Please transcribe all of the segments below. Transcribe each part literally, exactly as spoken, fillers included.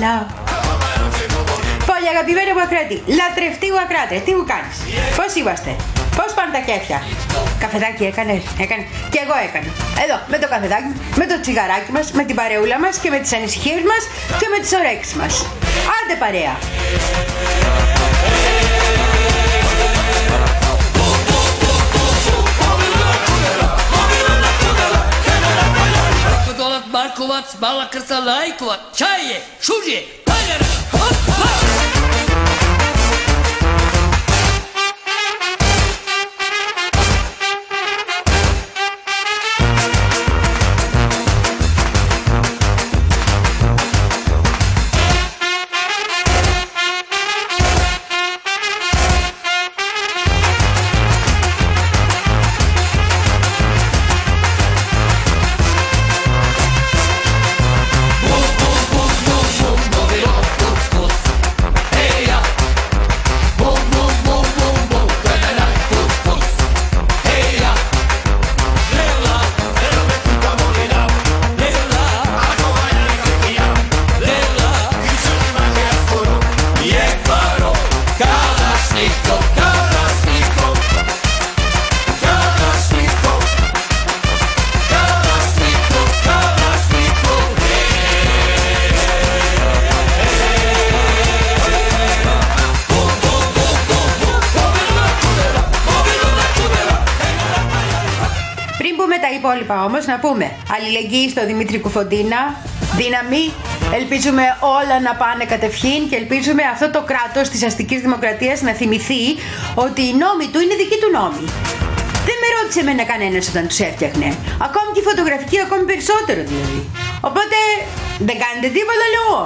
όλα. Πολύ αγαπημένη μου Ακράτη, λατρευτή μου Ακράτη, τι μου κάνεις, πώς είμαστε, πώς πάνε τα κέφια? Καφεδάκι έκανες? Έκανε. Και εγώ έκανα. Εδώ, με το καφεδάκι, με το τσιγαράκι μας, με την παρεούλα μας και με τις ανησυχίες μας και με τις ωρέξεις μας. Άντε παρέα. Markovac, Mala Krsta, Lajkovac, Čaje, Šužje, Paljara, hop, hop! Όμως να πούμε αλληλεγγύη στο Δημήτρη Κουφοντίνα, δύναμη, ελπίζουμε όλα να πάνε κατευχήν και ελπίζουμε αυτό το κράτος της αστικής δημοκρατίας να θυμηθεί ότι οι νόμοι του είναι δικοί του νόμοι. Δεν με ρώτησε εμένα κανένας όταν τους έφτιαχνε, ακόμη και η φωτογραφική ακόμη περισσότερο δηλαδή. Οπότε δεν κάνετε τίποτα λέω.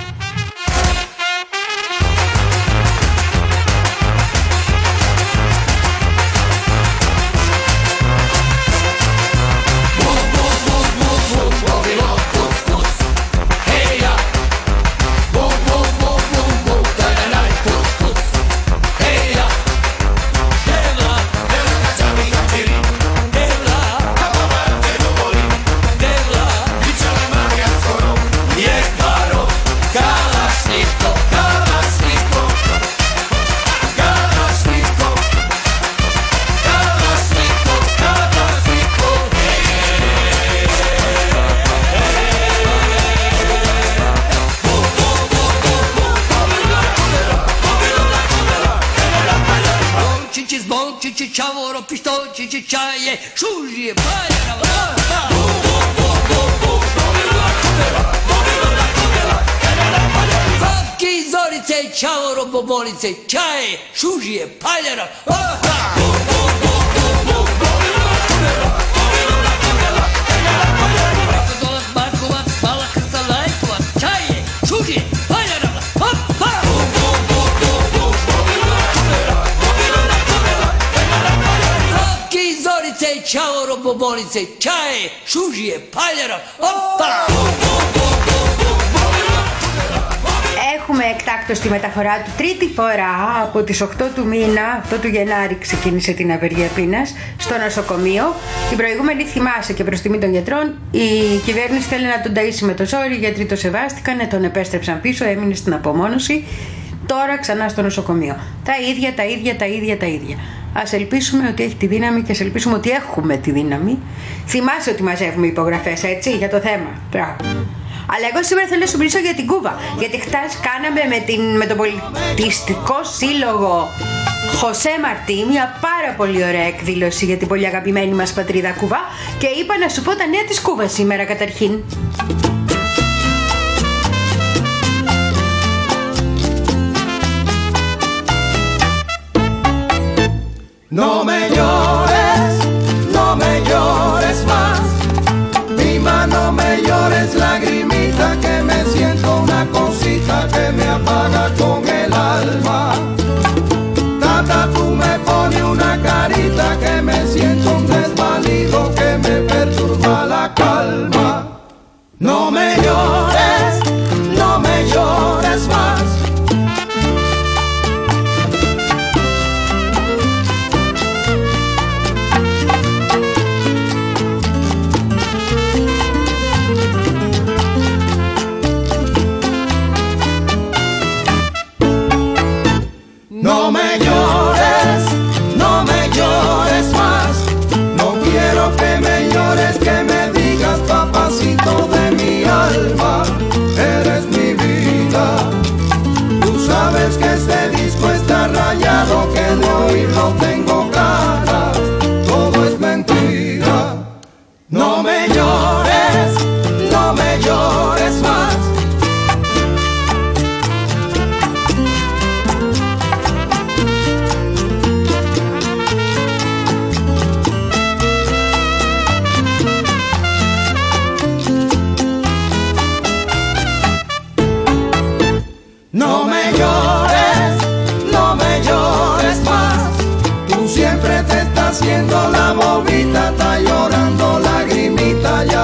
Čavoro, pištolčići, čaje, šužije, paljara, Vapki, zorice, čavoro, bobolice, čaje, šužije, paljara, Markovac, Mala Krsta, Lajkovac, čaje, šužije, paljara, hop, hop! Zorice, čavoro, bobolice, čaje, šužije, paljara, όπα! Έχουμε εκτάκτως τη μεταφορά του τρίτη φορά από τις οκτώ του μήνα, αυτό του Γενάρη ξεκίνησε την απεργία πείνας, στο νοσοκομείο. Την προηγούμενη θυμάσαι και προς τιμή των γιατρών η κυβέρνηση θέλει να τον ταΐσει με το ζόρι, οι γιατροί το σεβάστηκαν, τον επέστρεψαν πίσω, έμεινε στην απομόνωση. Τώρα ξανά στο νοσοκομείο. Τα ίδια, τα ίδια, τα ίδια, τα ίδια. Ας ελπίσουμε ότι έχει τη δύναμη και ας ελπίσουμε ότι έχουμε τη δύναμη. Θυμάσαι ότι μαζεύουμε υπογραφές, έτσι, για το θέμα. Μπράβο. Αλλά εγώ σήμερα θέλω να σου μιλήσω για την Κούβα. Γιατί χτες κάναμε με, την, με τον πολιτιστικό σύλλογο Χωσέ Μαρτί μια πάρα πολύ ωραία εκδήλωση για την πολύ αγαπημένη μας πατρίδα Κούβα. Και είπα να σου πω τα νέα της Κούβας σήμερα καταρχήν. No me llores, no me llores más. Mima, no me llores, lagrimita, que me siento una cosita que me apaga con el alma. Tata, tú me pones una carita que me siento un desvalido que me perturba la calma. No me llores, no me llores más.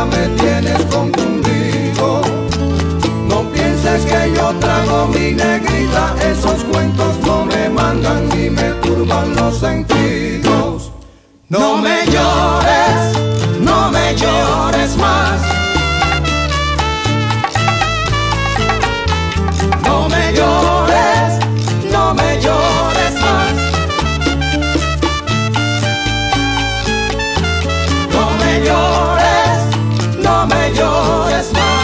negrita me tienes confundido. No pienses que yo trago mi negrita, esos cuentos no me mandan ni me turban los sentidos. No me llores, no me llores más. No me llores, no me llores más. No me llores, no me llores más.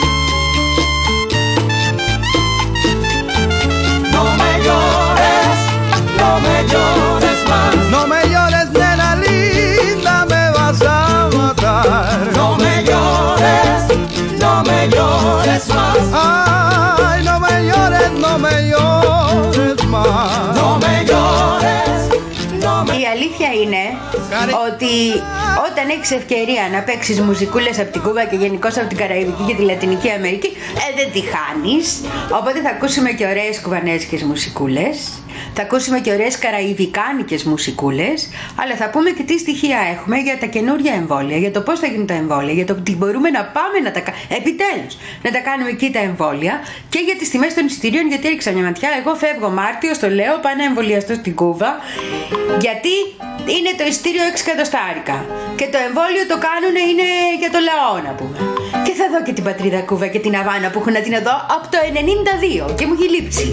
No me llores, no me llores más. No me llores, nena linda, me vas a matar. No me llores, no me llores más. Ay, no me llores, no me llores más. No me llores, no me... Η αλήθεια είναι ότι όταν έχεις ευκαιρία να παίξεις μουσικούλες από την Κούβα και γενικώς από την Καραϊβική και τη Λατινική Αμερική, ε, δεν τη χάνεις. Οπότε θα ακούσουμε και ωραίες κουβανέζικες μουσικούλες, θα ακούσουμε και ωραίες καραϊβικάνικες μουσικούλες, αλλά θα πούμε και τι στοιχεία έχουμε για τα καινούργια εμβόλια, για το πώς θα γίνουν τα εμβόλια, για το ότι μπορούμε να πάμε να τα κάνουμε, επιτέλους, να τα κάνουμε εκεί τα εμβόλια, και για τις τιμές των εισιτηρίων, γιατί έριξα μια ματιά. Εγώ φεύγω Μάρτιο, στο λέω, πάω να εμβολιαστώ στην Κούβα, γιατί είναι το εισιτήριο έξι εκατοστάρικα και το εμβόλιο το κάνουν είναι για το λαό, να πούμε. Και θα δω και την πατρίδα Κούβα και την Αβάνα που έχουν να την δω από το ενενήντα δύο και μου έχει λείψει.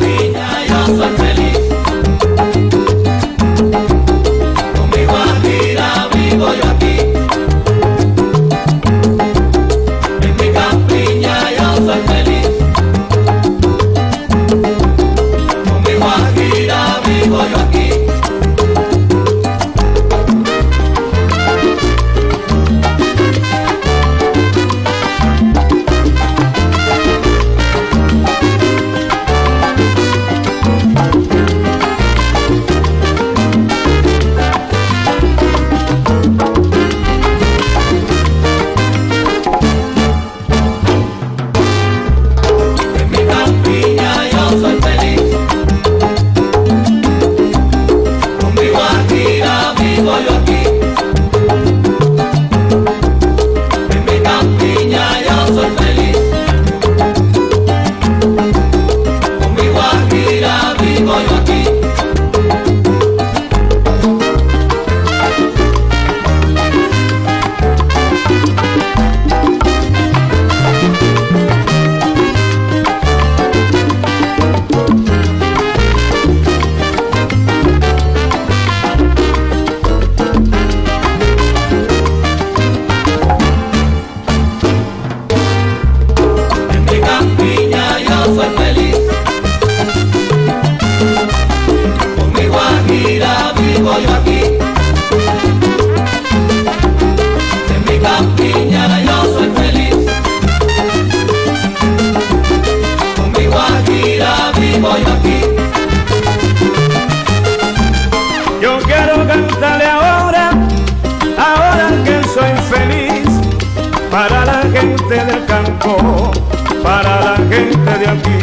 Para la gente de aquí,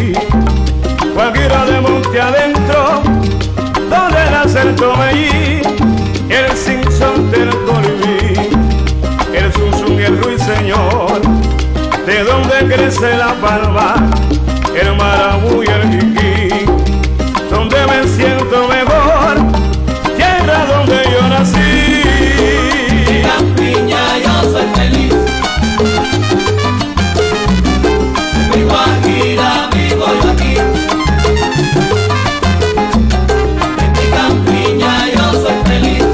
cualquiera de monte adentro, donde nace el Tomellí, el Simpson del Colibrí, el Susun y el Ruiseñor, de donde crece la palma, el marabú y el jiquí, donde me siento mejor, tierra donde yo nací. Mi campiña yo soy feliz. Mi Guajira vivo yo aquí. En mi campiña yo soy feliz.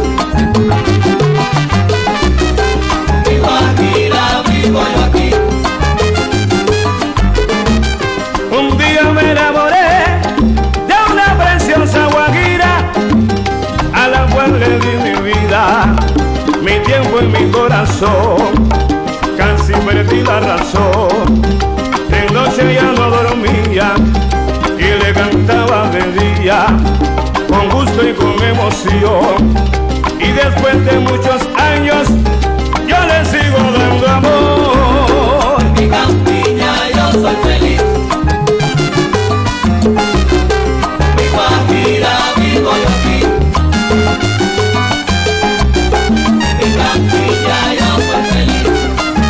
Mi Guajira vivo yo aquí. Un día me enamoré de una preciosa guajira, a la cual le di mi vida, mi tiempo y mi corazón. Casi perdí la razón. De noche ya no dormía y le cantaba de día, con gusto y con emoción. Y después de muchos años yo le sigo dando amor. En mi campiña yo soy feliz. Mi Guajira vivo yo aquí. En mi campiña yo soy feliz.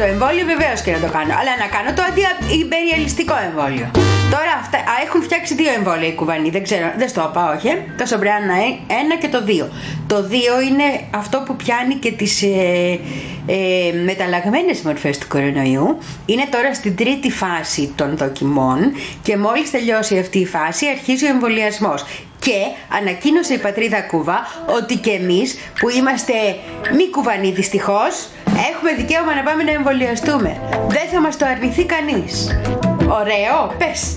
το εμβόλιο, βεβαίως και να το κάνω. Αλλά να κάνω το αντιυμπεριαλιστικό εμβόλιο. Τώρα αυτά, α, έχουν φτιάξει δύο εμβόλια οι Κουβανοί. Δεν ξέρω, δεν στο είπα, όχι. Ε. Το Σομπρένα ένα και το δύο. Το δύο είναι αυτό που πιάνει και τις ε, ε, μεταλλαγμένες μορφές του κορονοϊού. Είναι τώρα στην τρίτη φάση των δοκιμών και μόλις τελειώσει αυτή η φάση αρχίζει ο εμβολιασμός. Και ανακοίνωσε η πατρίδα Κούβα ότι και εμείς που είμαστε μη Κουβανοί δυστυχώς έχουμε δικαίωμα να πάμε να εμβολιαστούμε. Δεν θα μας το αρνηθεί κανείς. Ωραίο, πες.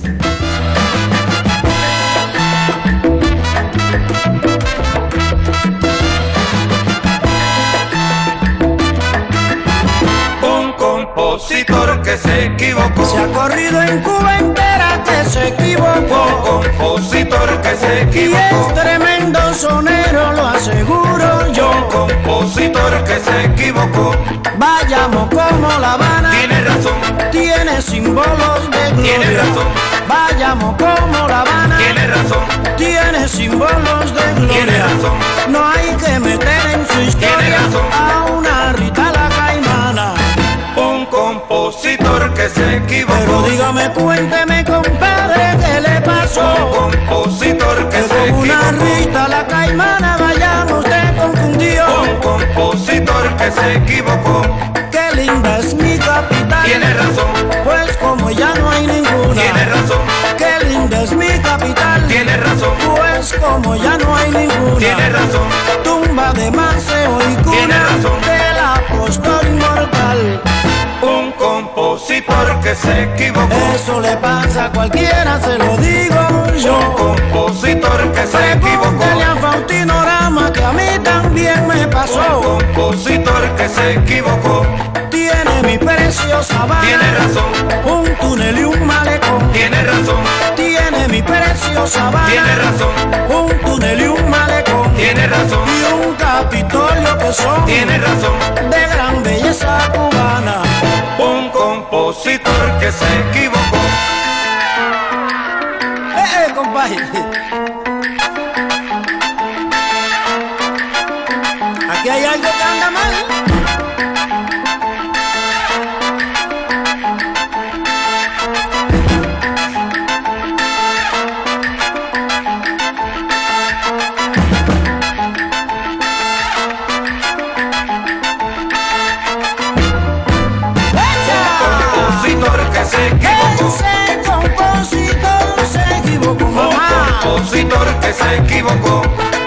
Compositor que se equivocó. Se ha corrido en Cuba entera que se equivocó. Un compositor que se equivocó. Y es tremendo sonero, lo aseguro yo. Un compositor que se equivocó. Vayamos como La Habana. Tiene razón. Tiene símbolos de gloria. Tiene razón. Vayamos como La Habana. Tiene razón. Tiene símbolos de gloria. Tiene razón. No hay que meter en su historia razón. a una Rita la Caimana. Un compositor que se equivocó. Pero dígame, cuénteme, compadre, ¿qué le pasó? Un compositor que, Que se con una equivocó. Rita la Caimana vayamos usted confundió. Un compositor que se equivocó. Qué linda es mi capital. Tiene razón. Pues como ya no hay ninguna. Tiene razón. Qué linda es mi capital. Tiene razón. Pues como ya no hay ninguna. Tiene razón. Tumba de Maceo y cuna Tiene razón. del apóstol inmortal. Un compositor que se equivocó. Eso le pasa a cualquiera, se lo digo yo. Un compositor que se equivocó. Pregúntale a Faustino Rama que a mí también me pasó. Un compositor que se equivocó. Tiene mi preciosa Habana. Tiene razón. Un túnel y un malecón. Tiene razón. Tiene mi preciosa Habana. Tiene razón. Un túnel y un malecón. Tiene razón. Y un Capitolio que son Tiene razón. de gran belleza cubana. Un compositor que se equivocó. Eh, eh, compadre. Aquí hay algo que anda mal. Compositor que se equivocó. Ese compositor se equivocó, Un mamá. compositor que se equivocó.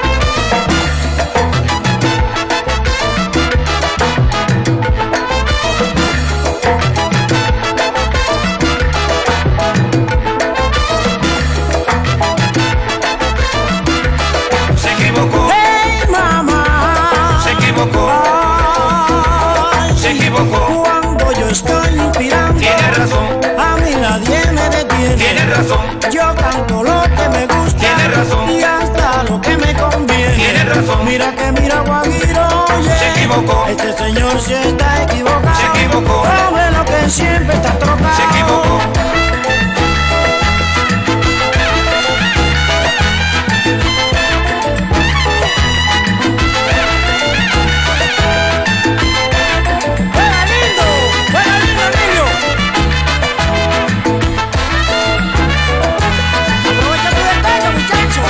Se equivocó. Hey, mamá. Se equivocó. Ay, Se equivocó. cuando yo estoy inspirando, Tiene razón. a mí nadie me detiene. Tiene razón. Yo canto lo que me gusta. Tiene razón. Y hasta lo que me conviene. Tiene razón. Mira que mira Guajiro, oye. Se equivocó. Este señor se está equivocado. Se equivocó. Oh, bueno que siempre está trocado. Se equivocó. ¡Juega lindo! ¡Juega lindo, niño! Aprovecha tu detalle, muchacho.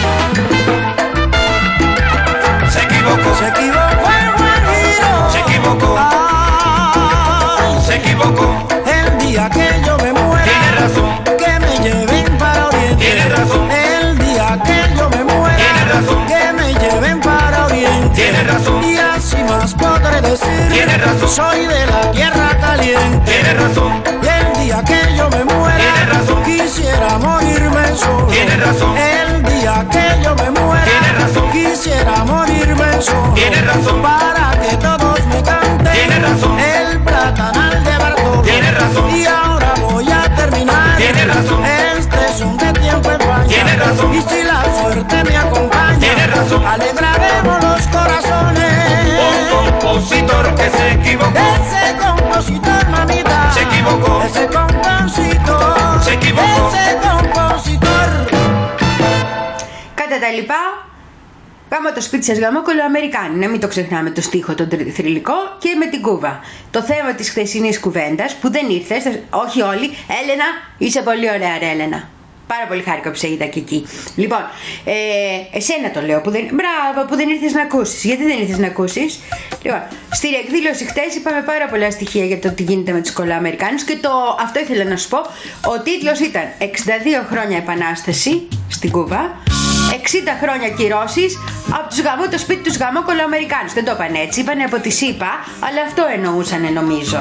Se equivocó. Se equivocó el Guajiro. Se equivocó. Ay, Se equivocó. el día que yo me muera, Tiene razón. que me lleven para Oriente. Tiene razón. El día que yo me muera, Tiene razón. que me lleven para Oriente. Tiene razón. Y así más podré decir, Tiene razón. soy de la tierra caliente. Tiene razón. Y el día que yo me muera, Tiene razón. quisiera morirme solo. Tiene razón. El día que yo me muera, Tiene razón. quisiera morirme solo. Tiene razón. Para que todos me canten. Tiene razón. El platanal de Bartolo. Tiene razón. Y ahora voy a terminar. Tiene razón. Este son de tiempo en España. Tiene razón. Y si la suerte me acompaña, Tiene razón. alegraremos los corazones. Un compositor que se equivocó. Ese compositor, mamita. Se equivocó. Ese compositor. Se equivocó. Ese compositor. Κατά τα λοιπά, Γάμο το σπίτι σας, γάμο κολοαμερικάνη. Να μην το ξεχνάμε το στίχο, τον θρυλικό, και με την Κούβα. Το θέμα της χθεσινής κουβέντας που δεν ήρθες, όχι όλοι. Έλενα, είσαι πολύ ωραία, ρε Έλενα. Πάρα πολύ χάρηκα που σε είδα και εκεί. Λοιπόν, ε, εσένα το λέω που δεν. Μπράβο, που δεν ήρθες να ακούσεις. Γιατί δεν ήρθες να ακούσεις? Λοιπόν, στην εκδήλωση χτες είπαμε πάρα πολλά στοιχεία για το τι γίνεται με τους κολοαμερικάνους και το, αυτό ήθελα να σου πω. Ο τίτλος ήταν εξήντα δύο χρόνια επανάσταση στην Κούβα, εξήντα χρόνια κυρώσεις από τους γαμώ το σπίτι τους γαμώ κολοαμερικάνους. Δεν το είπαν έτσι, είπανε από τη ΣΥΠΑ, αλλά αυτό εννοούσανε νομίζω.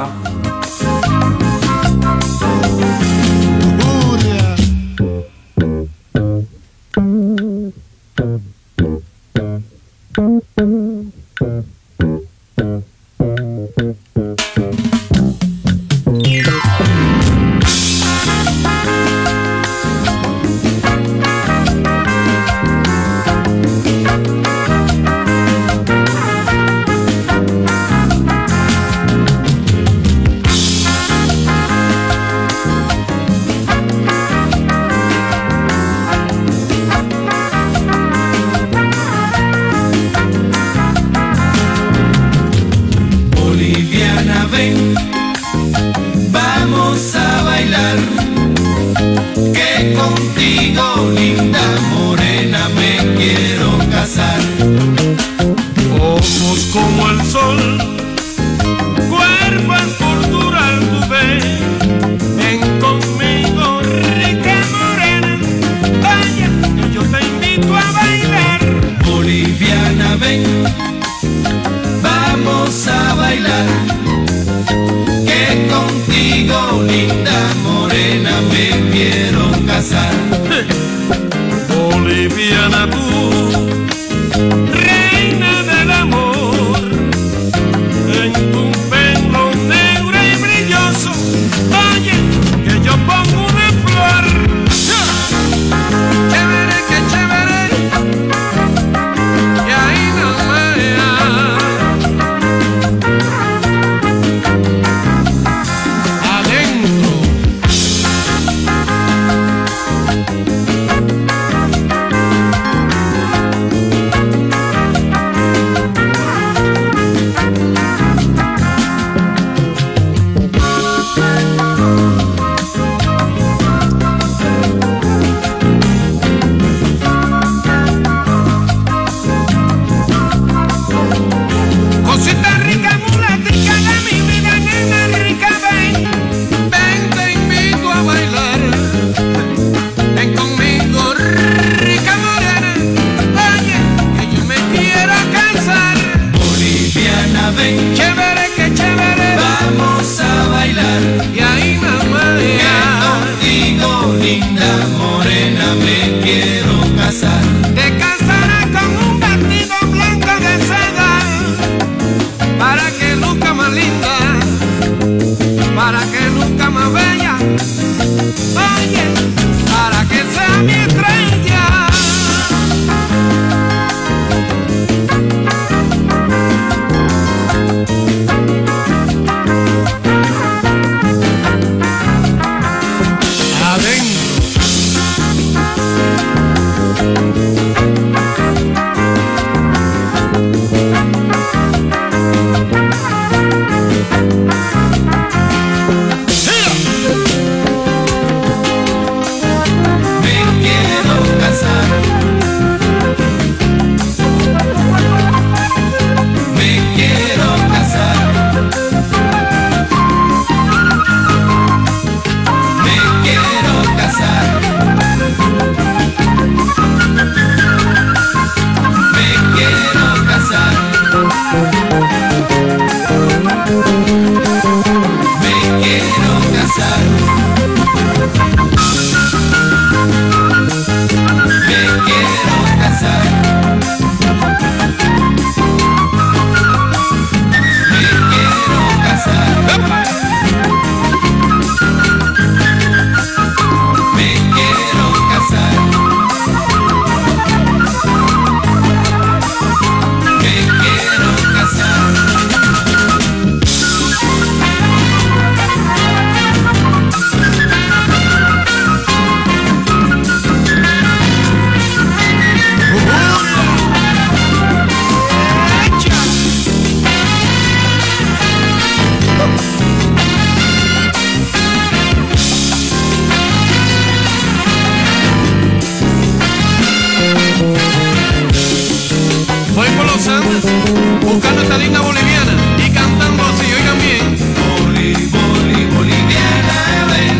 los Andes, buscando esta linda boliviana y cantando así, oigan bien. Boli, boli, boliviana, ven.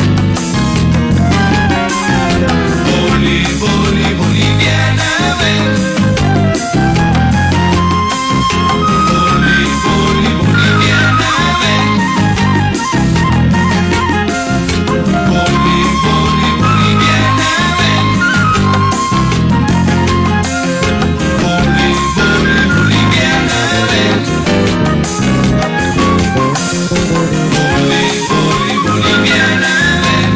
Boli, boli, boliviana, ven. Boli, boli, boliviana, ven. Boli, boli, boliviana, ven. Boli, boli, boliviana, ven. Boli, boli, boliviana, ven.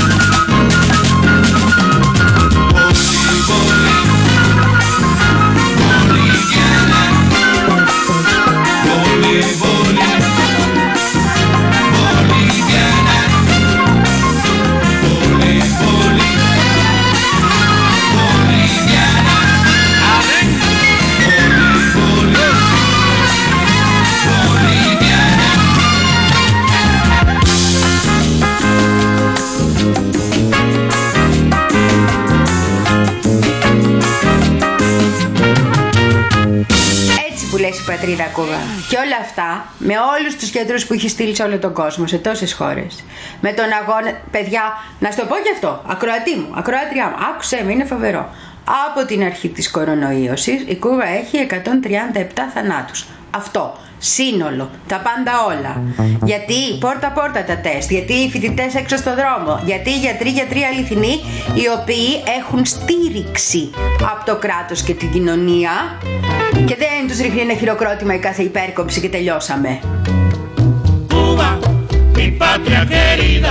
λες η πατρίδα Κούβα. Και όλα αυτά με όλους τους γιατρούς που έχει στείλει σε όλο τον κόσμο, σε τόσες χώρες. Με τον αγώνα, παιδιά, να σου το πω και αυτό, ακροατή μου, ακροάτριά μου, άκουσέ με, είναι φοβερό. Από την αρχή της κορονοϊώσης η Κούβα έχει εκατόν τριάντα επτά θανάτους. Αυτό, σύνολο, τα πάντα όλα. Γιατί πόρτα πόρτα τα τεστ, γιατί οι φοιτητές έξω στο δρόμο, γιατί οι γιατροί, γιατροί αληθινοί, οι οποίοι έχουν στήριξη από το κράτος και την κοινωνία και δεν τους ρίχνει ένα χειροκρότημα η κάθε υπέρκομψη και τελειώσαμε. Cuba, mi patria querida,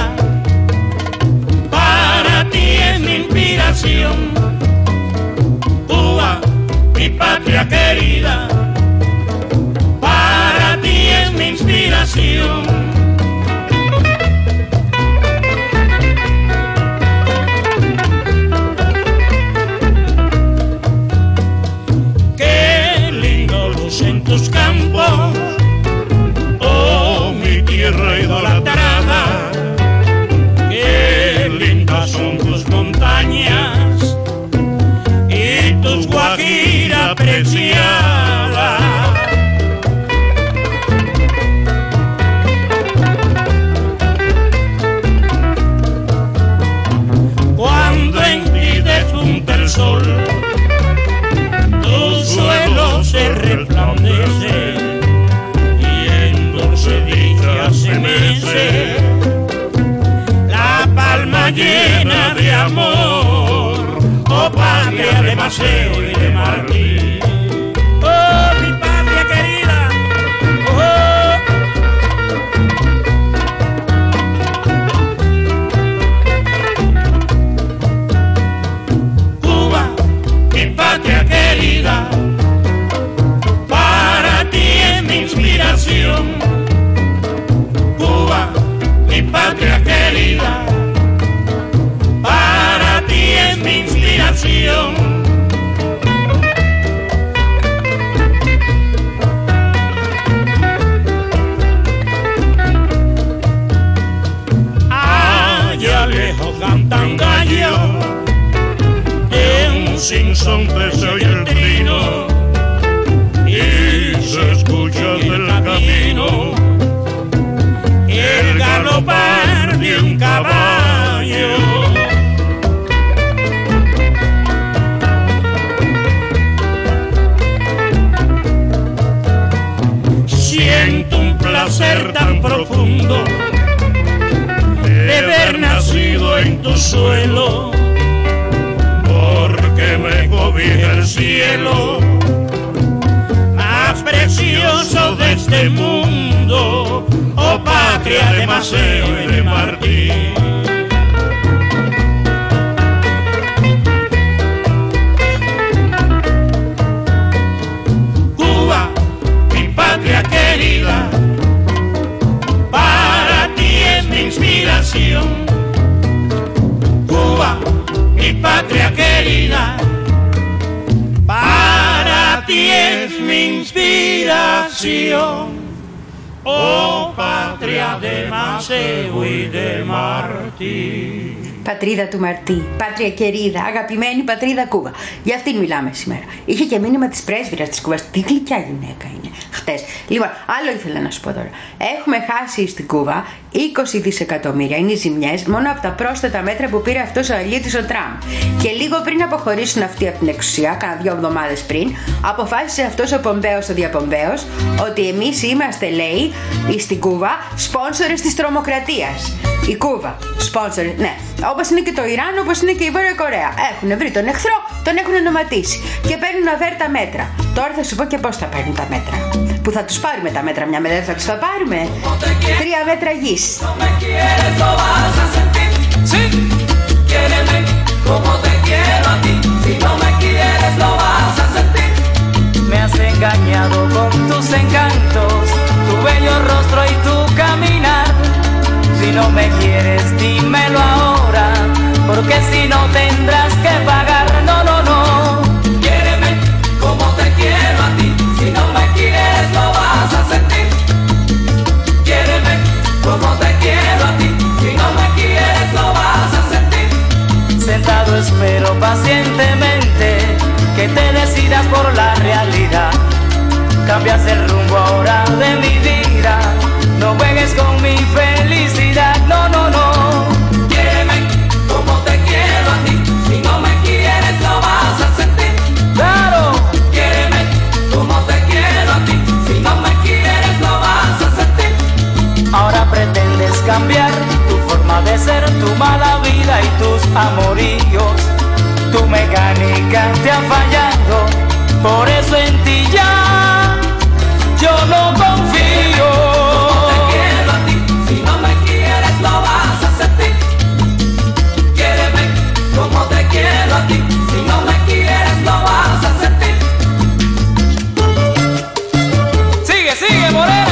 para ti es mi inspiración. Cuba, mi patria querida, para ti es mi inspiración. Qué lindo lucen tus campos, oh mi tierra idolatrada. Qué lindas son tus montañas y tus guajiras preciadas. Cuando en ti despunta el sol, tu suelo se resplandece y en dulce dicha se mece la palma llena de amor, oh patria de Maceo y de Martín. Oh mi patria querida, oh. Cuba, mi patria querida, para ti es mi inspiración. Cuba, mi patria querida, para ti es mi inspiración. Allá lejos cantan gallos, en un sinsonte se oye el trino y se escucha del camino el galopar de un caballo. Siento un placer tan profundo de haber nacido en tu suelo, porque me cobija el cielo más precioso de este mundo, oh patria de Maceo y de Martín. Cuba, mi patria querida, para ti es mi inspiración. Cuba, mi patria querida, para ti es mi inspiración. Oh patria de Maceo y de Martín. Πατρίδα του Μαρτί, πάτρια κερίδα, αγαπημένη πατρίδα Κούβα. Για αυτήν μιλάμε σήμερα. Είχε και μήνυμα της πρέσβυρας της Κούβας. Τι γλυκιά γυναίκα είναι. Χτες. Λοιπόν, άλλο ήθελα να σου πω τώρα. Έχουμε χάσει στην Κούβα είκοσι δισεκατομμύρια. Είναι οι ζημιές μόνο από τα πρόσθετα μέτρα που πήρε αυτός ο αλήτης ο Τραμπ. Και λίγο πριν αποχωρήσουν αυτοί από την εξουσία, κάνα δύο εβδομάδες πριν, αποφάσισε αυτός ο Πομπέος ο Διαπομπέος ότι εμείς είμαστε, λέει, στην Κούβα σπόνσορες της τρομοκρατίας. Η Κούβα, σπόνσορες, ναι. Όπως είναι και το Ιράν, όπως είναι και η Βόρεια Κορέα. Έχουν βρει τον εχθρό, τον έχουν ονοματίσει και παίρνουν αβέρτα μέτρα. Τώρα θα σου πω και πώς θα παίρνουν τα μέτρα. Που θα τους πάρουμε τα μέτρα, μια μέρα θα τους τα πάρουμε. Τρία μέτρα γης. Me has engañado con tus encantos, tu bello rostro y tu caminar. Si no me quieres, dímelo ahora, porque si no tendrás que pagar. No, no, no. Quiéreme como te quiero a ti. Si no me quieres, lo vas a sentir. Quiéreme como te quiero a ti. Si no me quieres, lo vas a sentir. Sentado espero pacientemente que te decidas por la realidad. Cambias el rumbo ahora de mi vida. No juegues con mi felicidad. No, no, no. Quiéreme como te quiero a ti. Si no me quieres, lo vas a sentir. Claro. Quiéreme como te quiero a ti. Si no me quieres, lo vas a sentir. Ahora pretendes cambiar tu forma de ser, tu mala vida y tus amoríos. Tu mecánica te ha fallado, por eso en ti ya yo no confío. Como te quiero a ti, si no me quieres lo vas a sentir. Quiéreme como te quiero a ti, si no me quieres lo vas a sentir. Sigue, sigue, morena.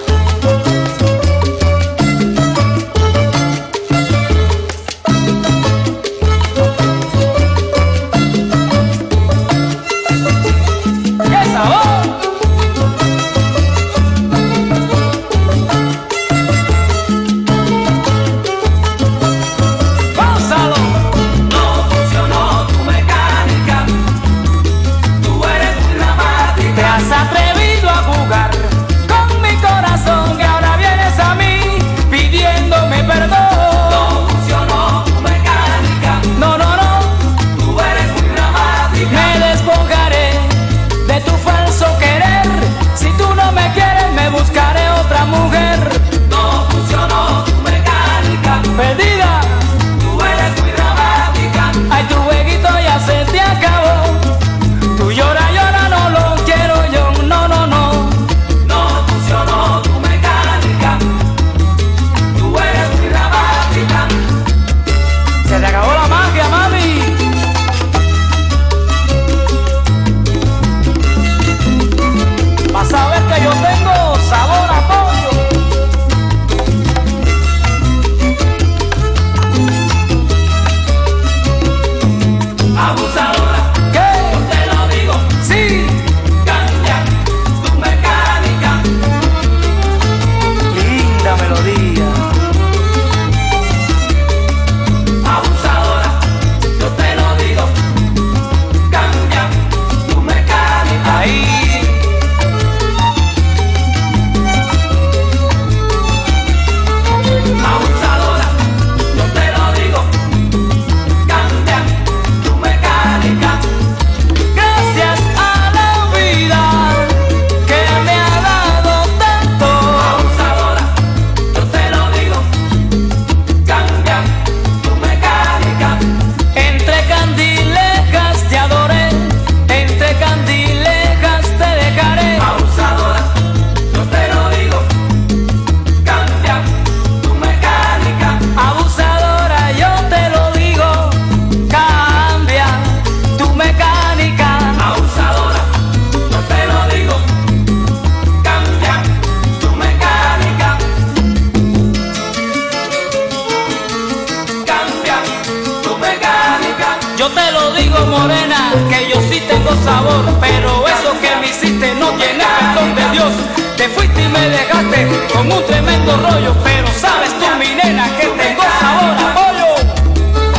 Sabor, pero eso que me hiciste no tiene perdón de Dios. Te fuiste y me dejaste con un tremendo rollo, pero sabes tú, mi nena, que tengo sabor a pollo.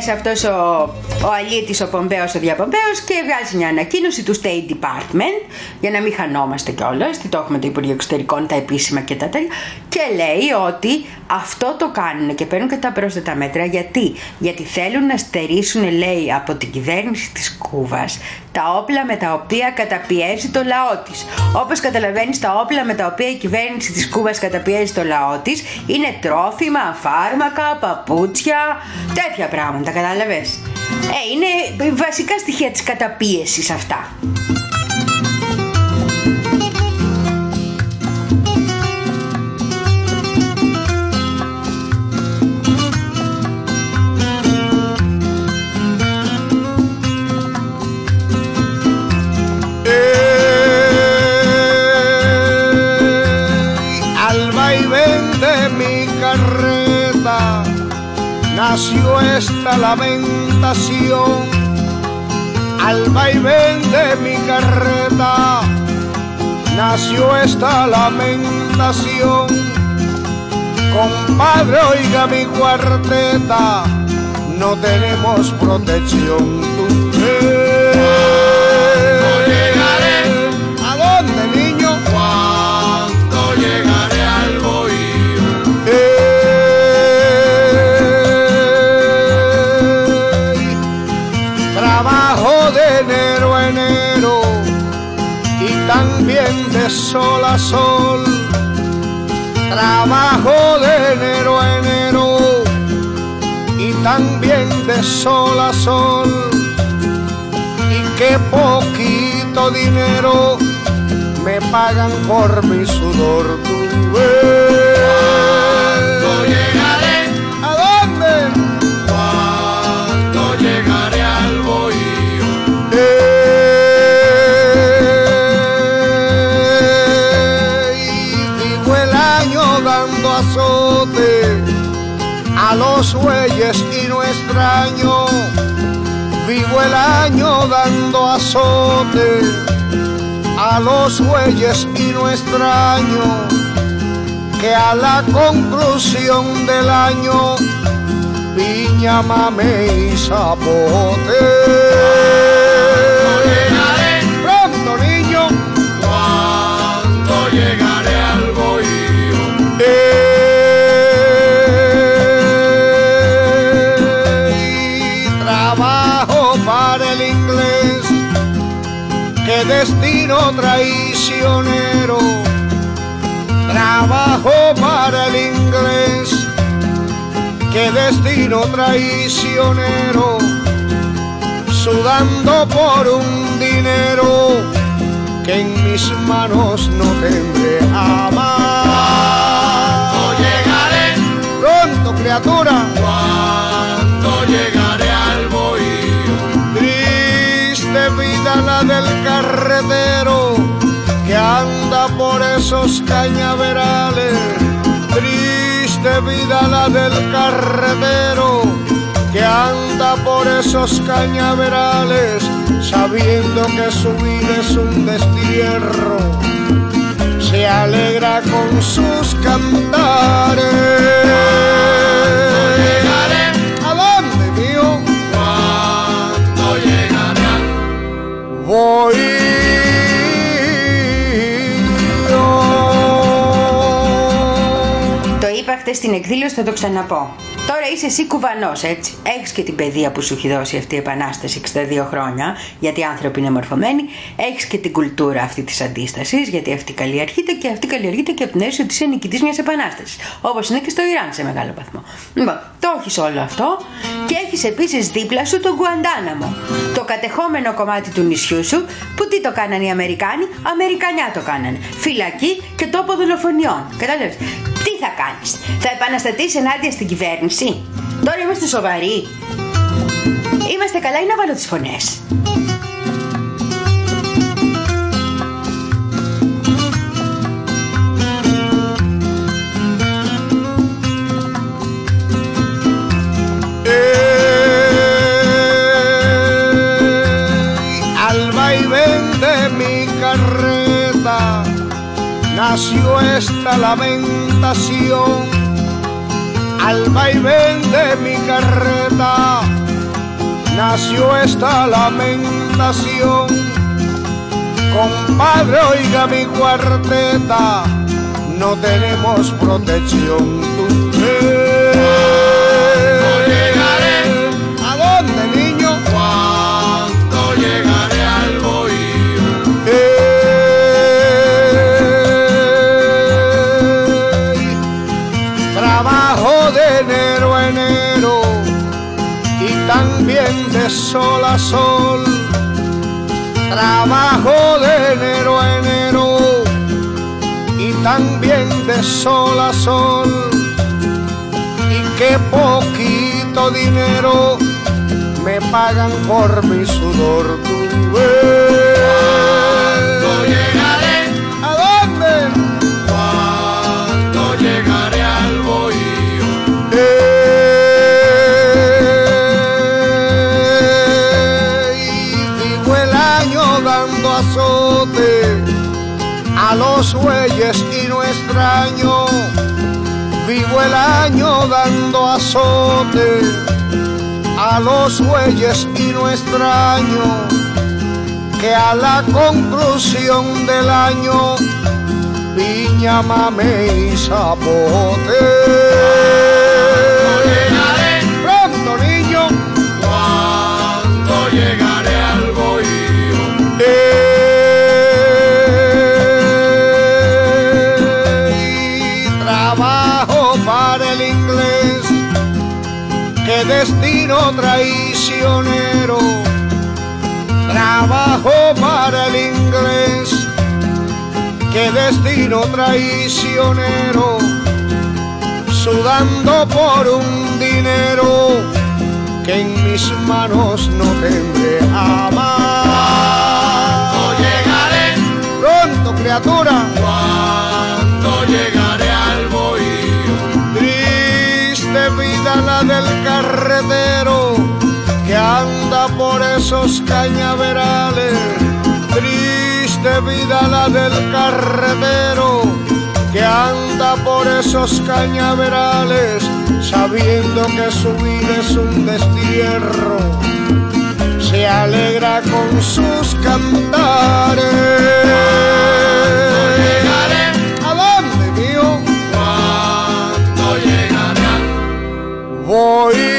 μέσα αυτός ο, ο αλήτης, ο Πομπέος, ο Διαπομπέος, και βγάζει μια ανακοίνωση του State Department, για να μην χανόμαστε κιόλας, τι το έχουμε το Υπουργείο Εξωτερικών, τα επίσημα και τα τέτοια, και λέει ότι αυτό το κάνουν και παίρνουν και τα πρόσθετα μέτρα. Γιατί? Γιατί θέλουν να στερήσουν, λέει, από την κυβέρνηση της Κούβας τα όπλα με τα οποία καταπιέζει το λαό της. Όπως καταλαβαίνεις, τα όπλα με τα οποία η κυβέρνηση της Κούβας καταπιέζει το λαό της είναι τρόφιμα, φάρμακα, παπούτσια, τέτοια πράγματα, κατάλαβες? Ε, είναι βασικά στοιχεία της καταπίεσης αυτά. Nació esta lamentación, al vaivén de mi carreta, nació esta lamentación. Compadre, oiga mi cuarteta, no tenemos protección. ¿Cuándo llegaré? ¿A dónde, niño? ¿Cuándo llegaré al bohío? Eh, Trabajo de enero a enero y también de sol a sol. Trabajo de enero a enero y también de sol a sol. Y qué poquito dinero me pagan por mi sudor. ¿Cuándo llegaré? ¿A dónde? ¿Cuándo llegaré al bohío? Hey, vivo el año dando azote a los bueyes y no extraño. Vivo el año dando azote a los bueyes y no extraño que a la conclusión del año piña, mamey y zapote. ¿Cuándo llegaré? Pronto, niño. ¿Cuándo llegaré al bohío? Hey, trabajo para el inglés, qué destino traicionero. Trabajo para el inglés, qué destino traicionero, sudando por un dinero que en mis manos no tendré jamás. ¿Cuándo llegaré? Pronto, criatura. ¿Cuándo llegaré al bohío? Triste vida la del carretero que anda por esos cañaverales. Triste vida la del carretero que anda por esos cañaverales, sabiendo que su vida es un destierro, se alegra con sus cantares. ¿Cuándo llegaré? ¿A dónde, mío? ¿Cuándo llegaré? Voy. Χτες στην εκδήλωση, θα το ξαναπώ. Τώρα είσαι εσύ κουβανός, έτσι. Έχεις και την παιδεία που σου έχει δώσει αυτή η επανάσταση εξήντα δύο χρόνια, γιατί οι άνθρωποι είναι μορφωμένοι. Έχεις και την κουλτούρα αυτή της αντίστασης, γιατί αυτή καλλιεργείται και αυτή καλλιεργείται και από την αίσθηση ότι είσαι νικητής μιας επανάστασης. Όπως είναι και στο Ιράν σε μεγάλο βαθμό. Λοιπόν, το έχεις όλο αυτό και έχεις επίσης δίπλα σου τον Γκουαντάναμο. Το κατεχόμενο κομμάτι του νησιού σου, που τι το κάνανε οι Αμερικάνοι, Αμερικανιά το κάνανε. Φυλακή και τόπο δολοφονιών. Κατάλαβες. Τι θα κάνεις? Θα επαναστατήσεις ενάντια στην κυβέρνηση? Τώρα είμαστε σοβαροί? Είμαστε καλά ή να βάλω τις φωνές? Al vaivén de mi carreta nació esta lamentación. Al vaivén de mi carreta nació esta lamentación. Compadre, oiga mi cuarteta, no tenemos protección. Tú, eh, ¿Cuándo llegaré? ¿A dónde, niño? ¿Cuándo llegaré al bohío? Eh, trabajo de enero a enero y también de sol a sol. Trabajo de enero a enero y también de sol a sol. Y qué poquito dinero me pagan por mi sudor. Tú, eh, ¿Cuándo llegaré? ¿A dónde? ¿Cuándo llegaré al bohío? Dando azote a los bueyes y no extraño, vivo el año dando azote a los bueyes y no extraño que a la conclusión del año piña, mame y zapote. ¿Cuándo llegaré? Pronto, niño. ¿Cuándo llegaré al bohío? Y trabajo para el inglés, qué destino traicionero. Trabajo para el inglés, qué destino traicionero. Sudando por un dinero que en mis manos no tendré jamás. ¿Cuándo llegaré? Pronto, criatura. ¿Cuándo llegaré al bohío? Triste vida la del carretero que anda por esos cañaverales. Triste vida la del carretero que anda por esos cañaverales, sabiendo que su vida es un destierro, se alegra con sus cantares. ¿Cuándo llegaré? ¿A dónde, mío? ¿Cuándo llegaré? Voy.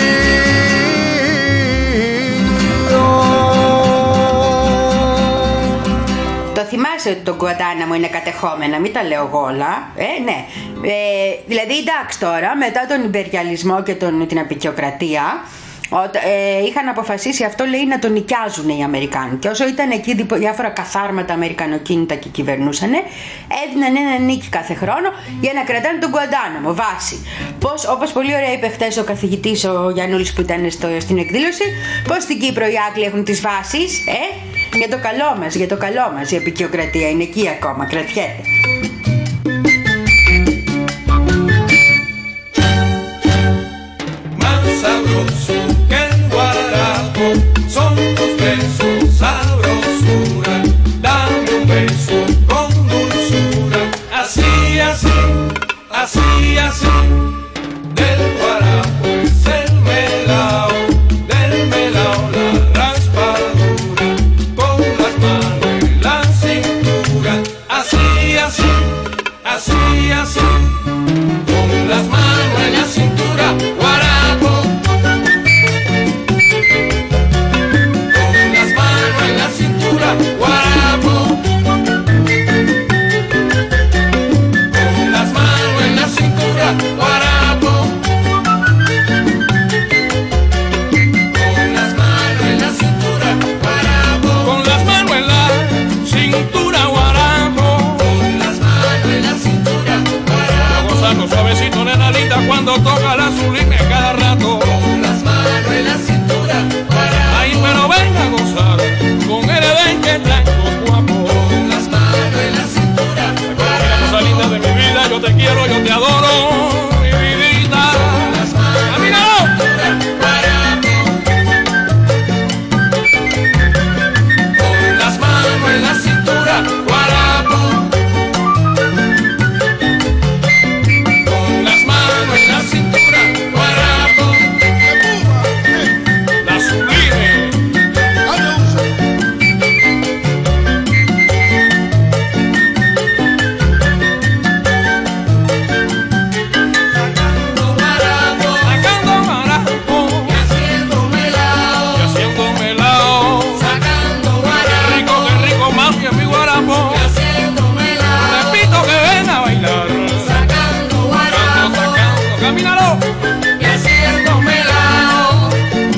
Το θυμάσαι ότι το Γκουαντάναμο είναι κατεχόμενα, μην τα λέω εγώ όλα. Ε, ναι. Ε, δηλαδή, εντάξει τώρα, μετά τον υπεριαλισμό και τον, την απεικιοκρατία, ε, είχαν αποφασίσει αυτό, λέει, να τον νοικιάζουν οι Αμερικάνοι. Και όσο ήταν εκεί διάφορα καθάρματα αμερικανοκίνητα και κυβερνούσαν, έδιναν ένα νίκη κάθε χρόνο για να κρατάνε τον Γκουαντάναμο. Βάση. Πώς, όπως πολύ ωραία είπε χτες ο καθηγητής ο Γιαννούλης που ήταν στο, στην εκδήλωση, πως στην Κύπρο οι Άγγλοι έχουν τις βάσεις, ε, για το καλό μας, για το καλό μας η αποικιοκρατία είναι εκεί ακόμα, κρατιέται. Sabroso que el guarapo son tus besos, sabrosura. Dame un beso con dulzura. Así, así, así, así. Del guarapo es el melao, del melao la raspadura. Con las manos en la cintura. Así, así, así, así. Con las manos en la cintura. Guarapo. Guarapo, con las manos en la cintura, guarapo, con las manos en la cintura, guarapo, con las manos en la cintura, guarapo, con las manos en la cintura, guarapo, gozando suavecito, nena linda, cuando toca la sublime cada rato, con las manos en la cintura, guarapo, ay, pero venga a gozar con el edén que traen los guapos. Con las manos en la cintura, para cosa linda de mi vida, yo te quiero, yo te adoro, mi vidita. Con las manos en la cintura, para con las manos en la cintura, guarapo. Con las manos en la cintura, guarapo. La sublime. camínalo. Y haciendo melao.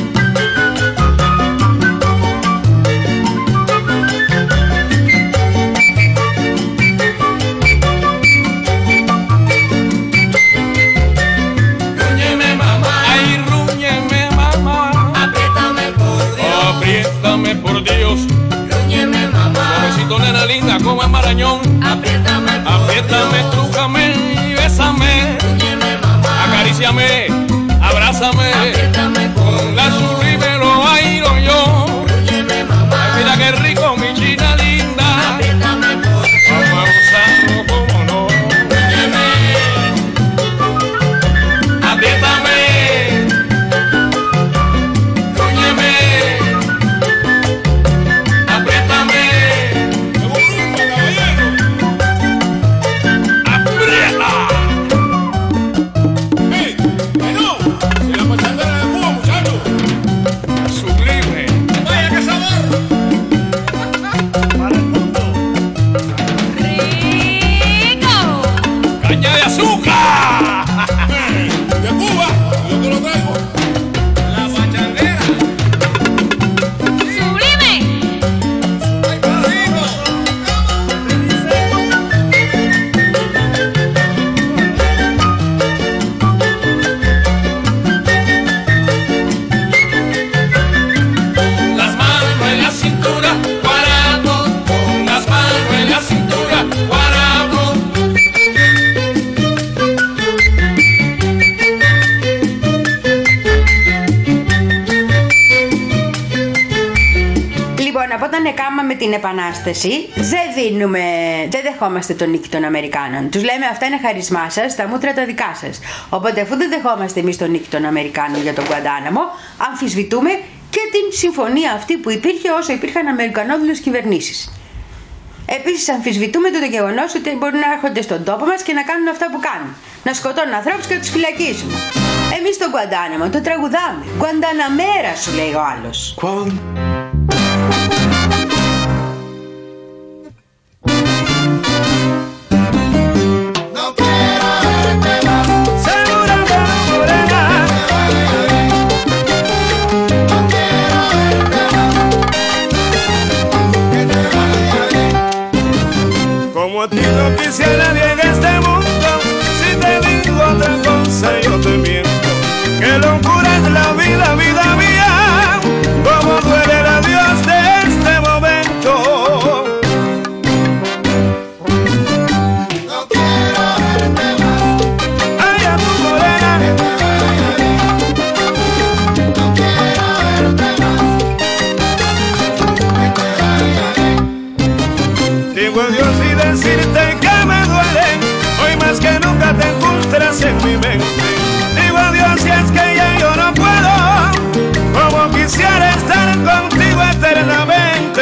Rúñeme mamá. Ay, rúñeme mamá. Apriétame por Dios. Apriétame por Dios. Rúñeme mamá. Suavecito, nena linda, como es Marañón. Apriétame por Apriétame, Dios. trújame y bésame. Rúñeme mamá. Acaríciame, abrázame. Apriétame por Con la Dios. sublime lo bailo yo. Rúñeme mamá. Ay, mira qué rico, mi china linda. Apriétame por Dios. Vamos a gozarlo, cómo no. Rúñeme. Apriétame. Rúñeme. Apriétame. Aprieta. ¡Ey! ¡Bueno! ¡Si la pachanguera de Cuba, muchachos! Sublime. ¡Vaya que sabor! Para el mundo. Caña de azúcar. ¡De Cuba! Yo te lo traigo. La pachanguera. ¡Sublime! ¡Ay, padrino! Las manos en la cintura, guarapo. Con las manos en la cintura, guarapo. Λοιπόν, από όταν έκαναμε την Επανάσταση, δεν δίνουμε, δεν δεχόμαστε τον νίκη των Αμερικάνων. Τους λέμε αυτά είναι χαρισμά σας, τα μούτρα τα δικά σας. Οπότε, αφού δεν δεχόμαστε εμείς τον νίκη των Αμερικάνων για τον Γκουαντάναμο, αμφισβητούμε και την συμφωνία αυτή που υπήρχε όσο υπήρχαν Αμερικανόδουλες κυβερνήσεις. Επίσης, αμφισβητούμε το γεγονός ότι μπορούν να έρχονται στον τόπο μας και να κάνουν αυτά που κάνουν. Να σκοτώνουν ανθρώπους και να τους φυλακίζουν. Εμείς τον Γκουαντάναμο το τραγουδάμε. Γκουανταναμέρα, σου λέει ο άλλος. No quiero verte más, Segura como morena, no quiero verte más, que te vaya bien. como a ti no quisiera nadie en este mundo. Si te digo otra cosa yo te miento. Qué locura es la vida, vida mía. Como duele el adiós de este momento. No quiero verte más, Ay, a tu morena, que te vaya bien. No quiero verte más, que te vaya bien. digo adiós y decirte que me duele. Hoy más que nunca te encuentras en mi mente. Digo adiós y es que ya yo no puedo. Como quisiera estar contigo eternamente.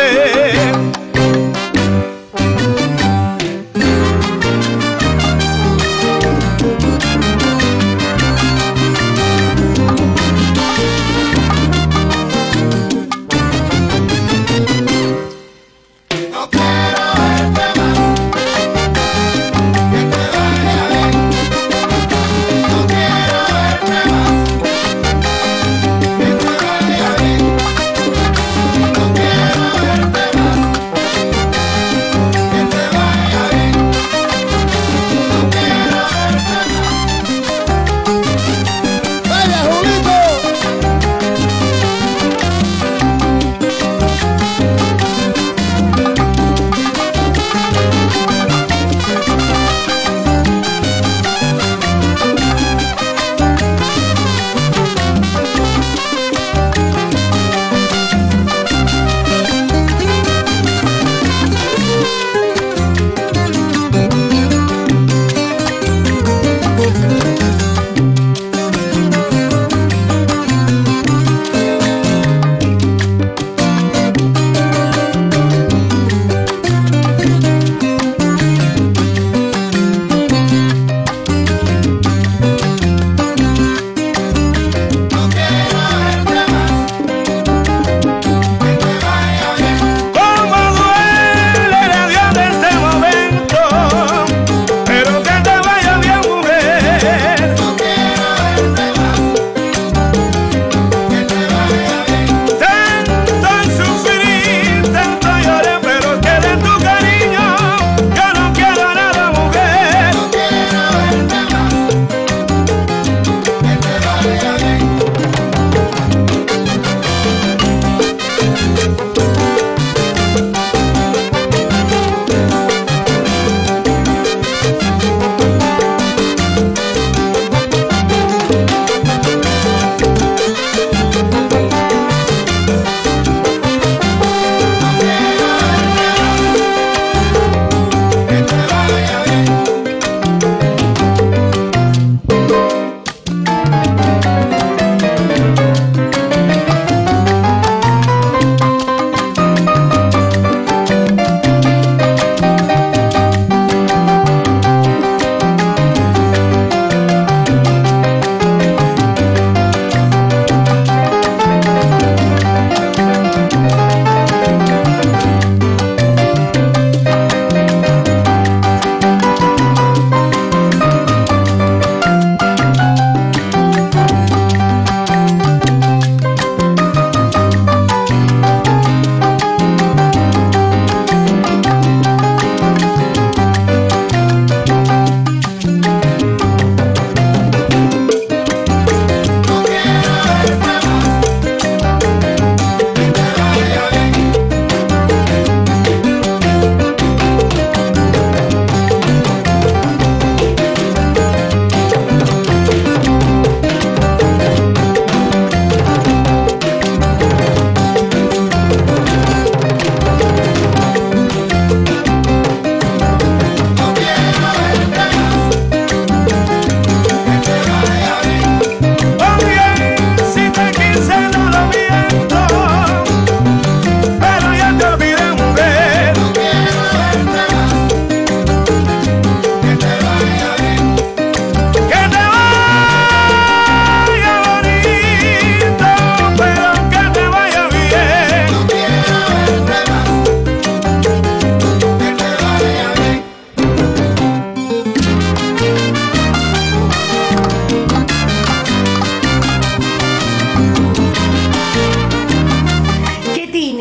No quiero verte más, que te vaya bien. No quiero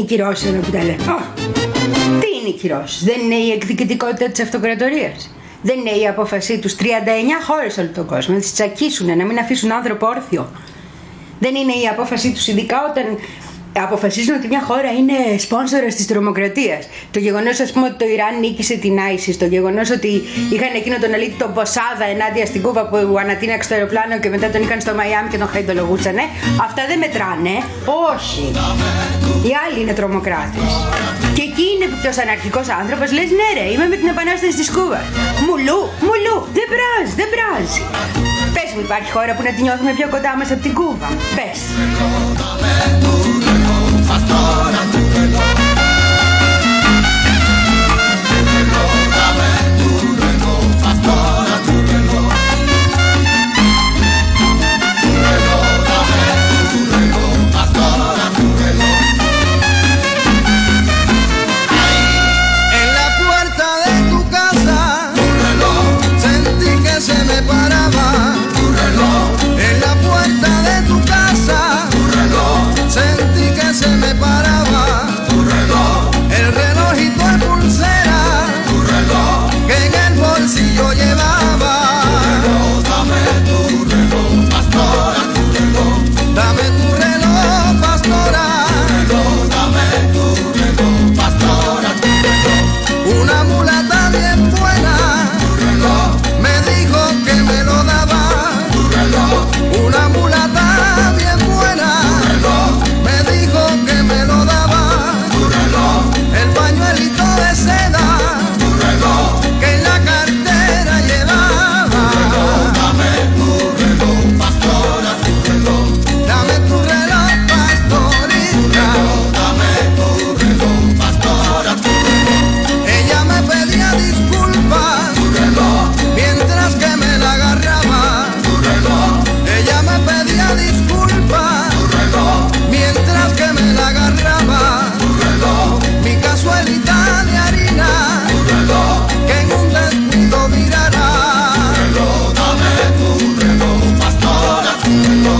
οι κυρώσεις εδώ που τα λένε? Oh. Τι είναι οι κυρώσεις? Δεν είναι η εκδικητικότητα της αυτοκρατορίας? Δεν είναι η απόφασή τους τριάντα εννιά χώρες σε όλο τον κόσμο να τις τσακίσουν, να μην αφήσουν άνθρωπο όρθιο? Δεν είναι η απόφασή τους ειδικά όταν αποφασίζουν ότι μια χώρα είναι σπόνσορας της τρομοκρατίας? Το γεγονός, ας πούμε, ότι το Ιράν νίκησε την ISIS, το γεγονός ότι είχαν εκείνο τον αλήτη τον Ποσάδα ενάντια στην Κούβα που ανατείναξε το αεροπλάνο και μετά τον είχαν στο Μαϊάμι και τον χαϊντολογούσανε, αυτά δεν μετράνε. Όχι. Οι άλλοι είναι τρομοκράτες. Και εκεί είναι που ποιος αναρχικός άνθρωπος λες ναι ρε, είμαι με την επανάσταση της Κούβας. Μουλού, μουλού, δεν πράζει, δεν πράζει. Πες μου, υπάρχει χώρα που να την νιώθουμε πιο κοντά μας από την Κούβα? Πες. Pastora, tu reloj. Tu reloj, dame tu reloj. Pastora, tu reloj. Tu reloj, dame tu reloj. Pastora, tu reloj. Ahí, en la puerta de tu casa, tu reloj. Sentí que se me paraba. Tu reloj. En la puerta de tu casa, tu reloj. Sentí que se me paraba tu reloj, el relojito de pulsera, tu reloj, que en el bolsillo llevaba. Tu reloj, dame tu reloj, pastora, tu reloj, dame tu reloj, pastora, tu reloj, dame tu reloj, pastora, tu reloj. Una mulata bien buena, tu reloj, me dijo que me lo daba, tu reloj, una mulata bien buena, tu reloj, me dijo que me lo daba, tu reloj, el pañuelito de seda, tu reloj, que en la cartera llevaba. Tu reloj, dame tu reloj, pastora, tu reloj, dame tu reloj, pastorita, tu reloj, dame tu reloj, pastora, tu reloj. Ella me pedía disculpas, tu reloj, mientras que me la agarraba, tu reloj, ella me pedía disculpas, tu reloj, mientras que me la agarraba, tu reloj, mi cazuelita de harina, tu reloj, que en un descuido virará. Tu reloj, dame tu reloj, pastora, tu reloj.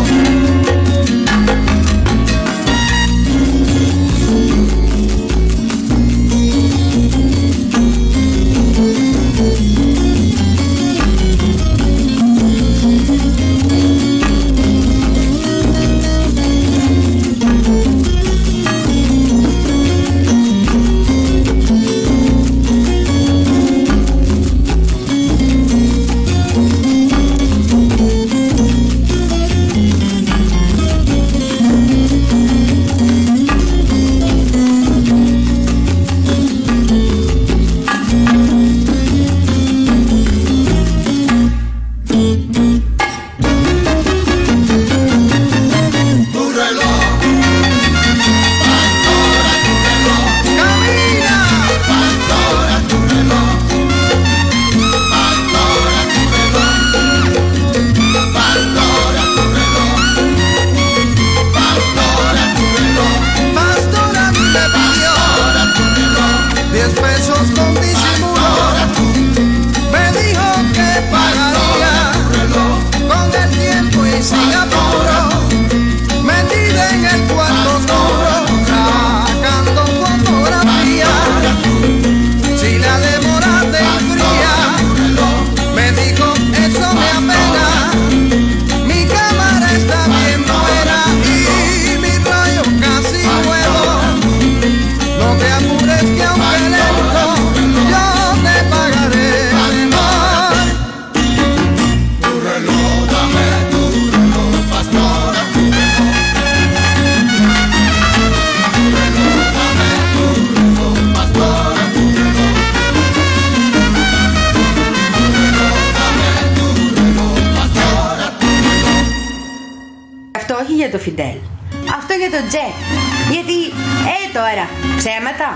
για το Φιντέλ. Αυτό για το Τζε. Γιατί, ε τώρα, ψέματα.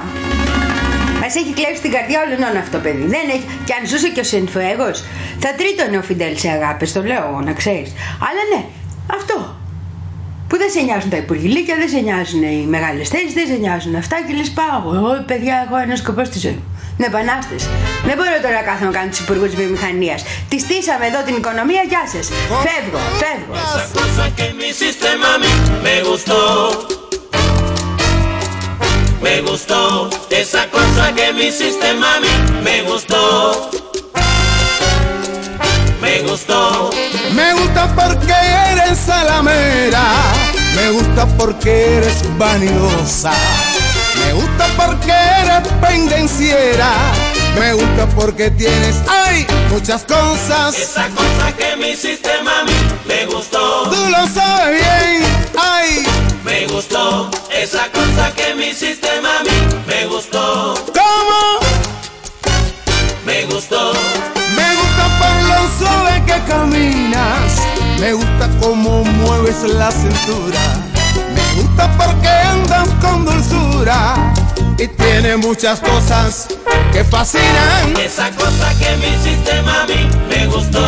Μας έχει κλέψει την καρδιά όλων αυτό, παιδί. Δεν έχει. Και αν ζούσε και ο Σενφουέγος, θα τρίτωνε ο Φιντέλ σε αγάπες, το λέω, να ξέρεις. Αλλά ναι, αυτό. Που δεν σε νοιάζουν τα υπουργηλίκια, δεν σε νοιάζουν οι μεγάλες θέσεις, δεν σε νοιάζουν αυτά και λες πάω. Εγώ, παιδιά, έχω ένα σκοπό στη ζωή μου. Είναι επανάσταση. Δεν μπορώ τώρα να κάθομαι να κάνω τους υπουργούς βιομηχανίας. Τη στήσαμε εδώ την οικονομία, γεια σας. Φεύγω, φεύγω. Esa cosa que me hiciste, mami, me gustó. me gustó. Esa cosa que me hiciste, mami, me gustó. Me gustó. Me gusta porque eres salamera, me gusta porque eres vanidosa, me gusta porque eres pendenciera, me gusta porque tienes, ay, muchas cosas. Esa cosa que me hiciste, mami, me gustó. Tú lo sabes bien, ay. Me gustó. Esa cosa que me hiciste, mami, me gustó. ¿Cómo? Me gustó. Me gusta por lo suave que caminas, me gusta cómo mueves la cintura, me gusta porque andas con dulzura y tiene muchas cosas que fascinan. Esa cosa que me hiciste, mami, me gustó.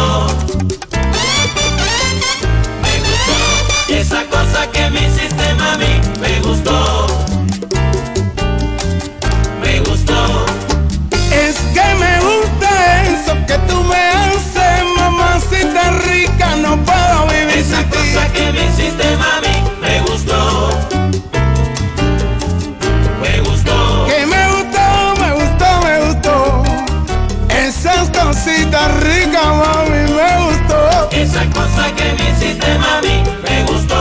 Me gustó. Esa cosa que me hiciste, mami, me gustó. Me gustó. Es que me gusta eso que tú me haces, mamacita rica, no puedo vivir Esa sin ti. cosa que me hiciste, mami, me gustó. Me gustó. Que me gustó, me gustó, me gustó. Esas cositas ricas, mami, me gustó. Esa cosa que me hiciste, mami, me gustó.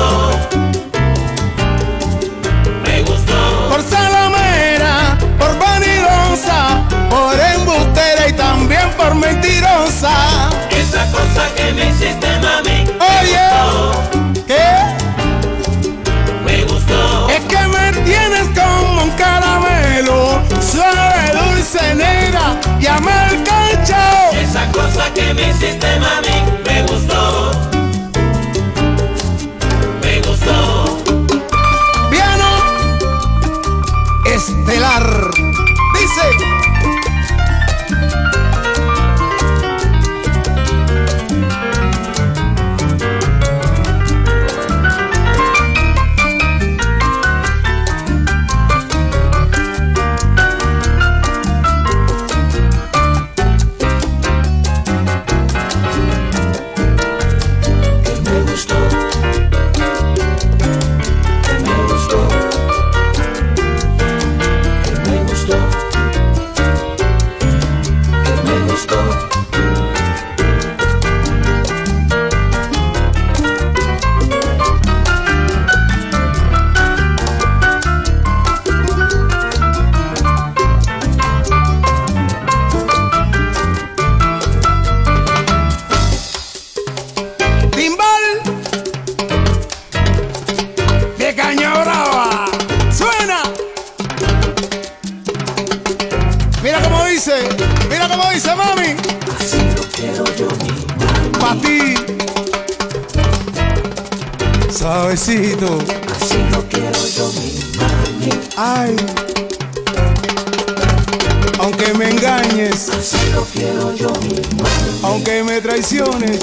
Me gustó. Por salamera, por vanidosa, por embustera y también por mentirosa. Esa cosa que me hiciste, mami, me Oye, gustó. ¿qué? Me gustó. Es que me tienes como un caramelo, suave, dulce, negra, llama el cacho. Esa cosa que me hiciste, mami, me gustó. Me gustó. Piano estelar. Dice. Mira cómo dice, mami. Así lo quiero yo, mi mami. Pa' ti. Suavecito. Así lo quiero yo, mi mami. Ay. Aunque me engañes. Así lo quiero yo, mi mami. Aunque me traiciones.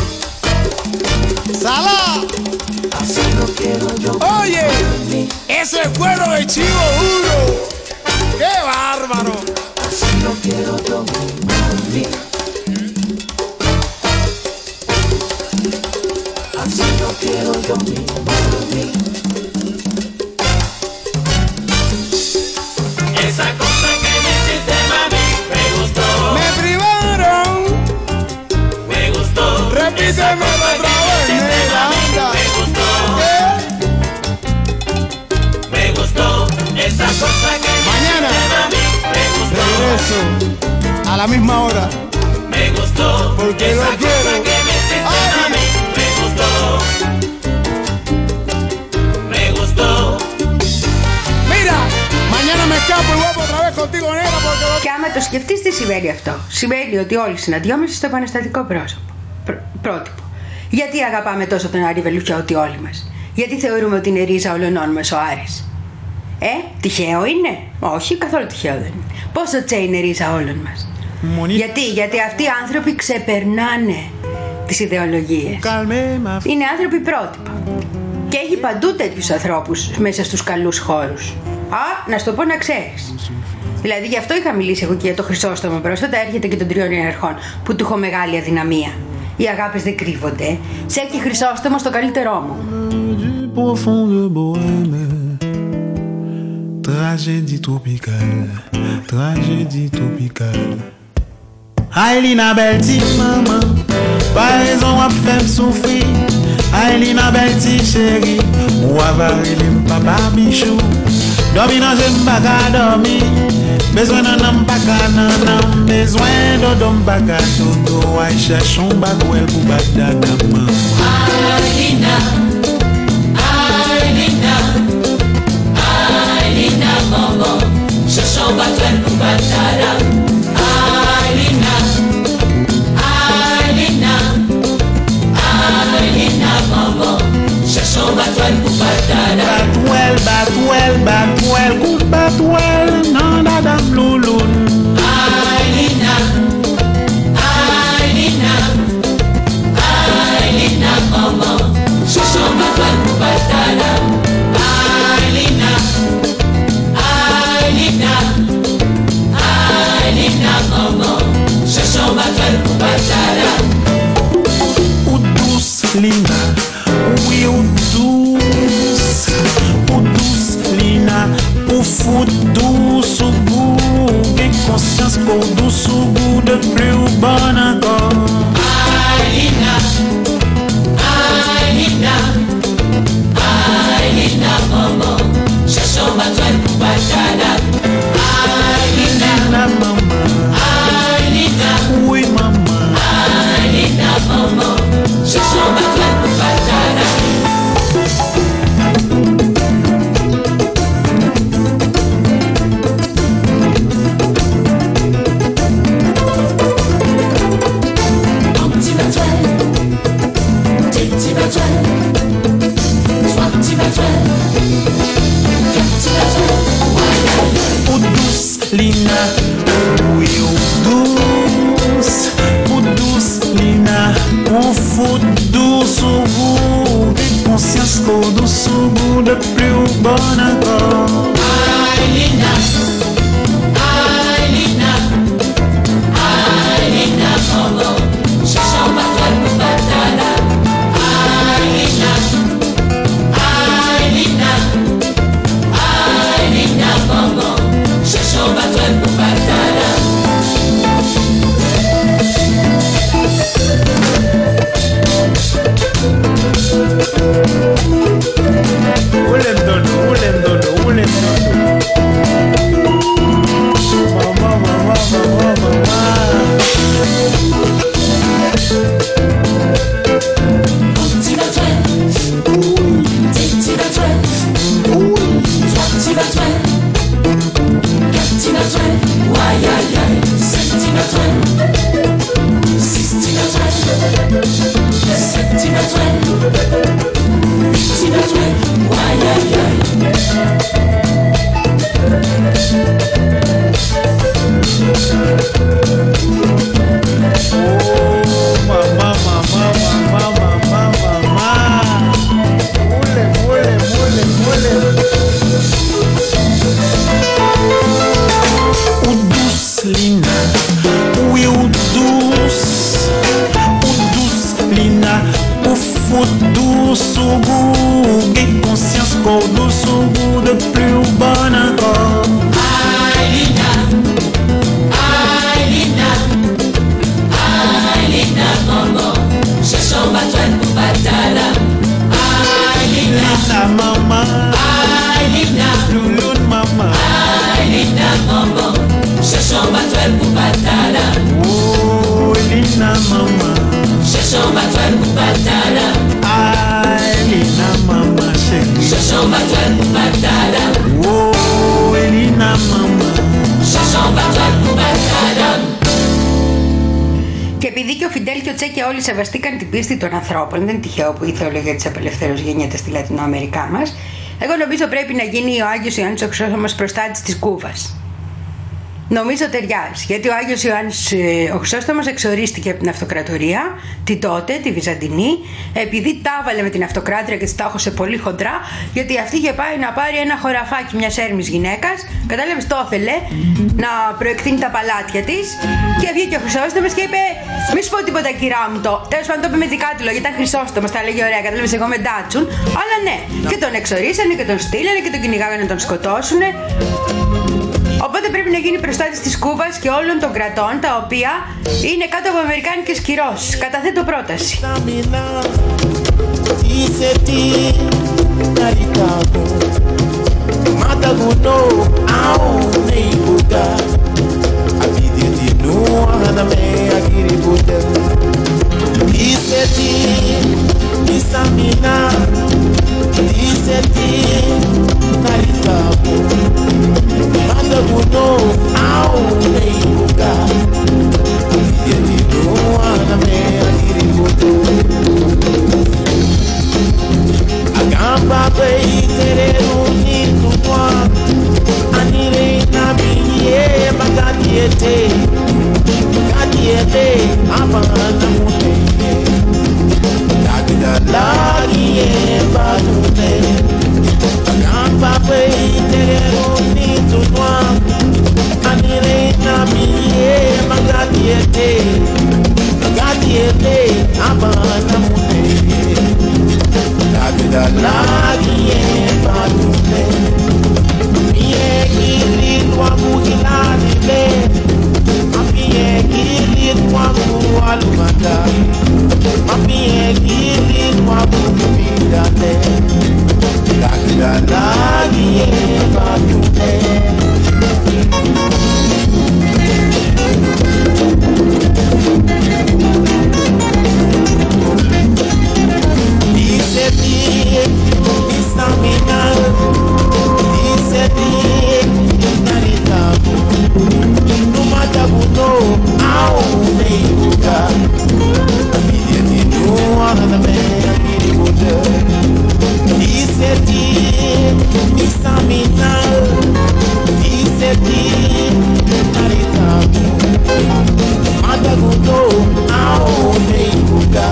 ¡Salá! Así lo quiero yo. Oye, ese cuero de chivo duro. ¡Qué bárbaro! Así lo quiero yo, mi mami. Así lo quiero yo, mi mami. Esa cosa que me hiciste, mami, me gustó. Me privaron. Me gustó. Repíteme otra vez, nena, anda. Me gustó. ¿Qué? Me gustó. Esa cosa que me Mañana. hiciste, mami, me gustó. Regreso a la misma hora. Me gustó. Porque Esa lo cosa quiero. que me hiciste, Ay. mami, me gustó. Me gustó. Μοίρα, mañana me escapo y vuelvo otra vez contigo, nena, porque lo... Και άμα το σκεφτείς, τι σημαίνει αυτό? Σημαίνει ότι όλοι συναντιόμαστε στο επαναστατικό πρόσωπο. Πρ- πρότυπο. Γιατί αγαπάμε τόσο τον Άρη Βελουχιώτη όλοι μας? Γιατί θεωρούμε ότι είναι ρίζα ολονών μας ο Άρης? Ε, τυχαίο είναι? Όχι, καθόλου τυχαίο δεν είναι. Πόσο τσε είναι ρίζα όλων μας? Μονή... Γιατί, γιατί αυτοί οι άνθρωποι ξεπερνάνε τις ιδεολογίες. Είναι άνθρωποι πρότυπα. Και έχει παντού τέτοιους ανθρώπους μέσα στους καλούς χώρους. Α, να σου το πω να ξέρεις. Δηλαδή γι' αυτό είχα μιλήσει εγώ και για το Χρυσόστομο πρόσφατα, έρχεται και των τριών ιεραρχών, που του έχω μεγάλη αδυναμία. Οι αγάπες δεν κρύβονται. Τσέκι Χρυσόστομο στο καλύτερό μου. Du profond de Bohème, Tragédie tropicale, tragédie tropicale. Aïlina belle ti maman, pas raison à faire souffrir. Aïlina belle ti chérie, ou avare les papa bichou. Dormi non j'aime pas qu'à dormir, besoin d'un homme pas qu'à nan, besoin d'un homme pas qu'à dodo. Aïe cherchons bagouel pour bagdada maman. Aïlina, Aïlina, Aïlina maman, cherchons bagouel pour bagdada. Aïlina, Aïlina, Aïlina maman, cherchons bagouel pour bagdada. Batouel, batouel, batouel, coup batouel, nan dadam louloun. Aïlina, Aïlina, Aïlina maman, cherchons bagouel pour bagdada. Aïlina, Aïlina, Aïlina maman, cherchons bagouel pour bagdada. Ou douce Lina, oui ou douce, ou douce Lina, ou fout douce au goût, et conscience pour douce au goût de plus ou bon encore. Aïlina, Aïlina, Aïlina maman, cherchons bagouel pour bagdada. Aïlina, maman, Aïlina, oui maman, Aïlina maman, cherchons bagouel pour bagdada. Petit batouel, petit batouel, trois petits batouels, quatre petits batouels. ou douce Lina, oui ou douce, ou douce Lina, ou fout douce au goût, et conscience pour douce au goût de plus ou bon encore. Aïlina, Aïlina, Aïlina maman, cherchons bagouel pour bagdada. Aïlina, Aïlina, Aïlina maman, cherchons bagouel pour bagdada. Ulem dono, ulem dono, ulem dono. Mama, mama, mama, mama. Petit batouel, petit batouel, trois petits batouels, quatre petits batouels, aïe aïe aïe, cinq petits batouels, six petits batouels, sept petits batouels, huit petits batouels, aïe aïe aïe. Oh, mama, mama, mama, mama, mama. Ulem, ulem, ulem, ulem. Ou douce Lina, oui ou douce, ou douce Lina, ou fout douce au goût, et conscience pour douce au goût de plus ou bon encore. Aïlina, Aïlina, Aïlina maman, cherchons bagouel pour bagdada. Aïlina, Lina maman, Aïlina, louloun maman, Aïlina maman, cherchons bagouel pour bagdada. oh Lina maman, Cherchons bagouel pour bagdada. Aïlina maman chérie, Cherchons bagouel pour bagdada. oh Lina maman. Cherchons bagouel pour bagdada. Και επειδή και ο Φιντέλ και ο Τσέ και όλοι σεβαστήκαν την πίστη των ανθρώπων, δεν είναι τυχαίο που η θεολογία της απελευθέρωσης γεννιέται στη Λατινοαμερικά μας, εγώ νομίζω πρέπει να γίνει ο Άγιος Ιωάννης ο Χρυσόσωμος προστάτης της Κούβας. Νομίζω ταιριάζει, γιατί ο Άγιος Ιωάννης ο Χρυσόστομος εξορίστηκε από την αυτοκρατορία, την τότε, τη Βυζαντινή, επειδή τα έβαλε με την αυτοκράτρια και της τα έχωσε πολύ χοντρά, γιατί αυτή είχε πάει να πάρει ένα χωραφάκι μιας έρμης γυναίκας, κατάλαβες, το ήθελε να προεκτείνει τα παλάτια της και βγήκε ο Χρυσόστομος και είπε: μη σου πω τίποτα, κυρά μου το. Τέλος πάντων, το είπε με δικά του λόγια, ήταν Χρυσόστομος, τα λέγε ωραία, κατάλαβες, εγώ με ντάτσουν, αλλά ναι, και τον εξορίσανε και τον στείλανε και τον κυνηγάγανε να τον σκοτώσουνε. Οπότε πρέπει να γίνει προστάτης της Κούβας και όλων των κρατών τα οποία είναι κάτω από αμερικάνικες κυρώσεις. Καταθέτω πρόταση. Manda guno au nei buka Yeti no ana me agiri buto Agamba bei tere uni tutwa Anire na biye magadiete Gadiete abana mute Dagda lagi e badune Agamba bei tere uni tutwa Anire na biye magadiete Magadiete abana mute Dagda lagi e badune Miye gili lwa mugilani le Miye gili lwa mualumata Miye gili lwa mugilane Dagda lagi e badune Dice ti, istaminal Dice ti, naritabu Numatabu no, au neibuka Amidye ti no, aname amiri buda Dice ti, istaminal Dice ti, naritabu Numatabu no, au neibuka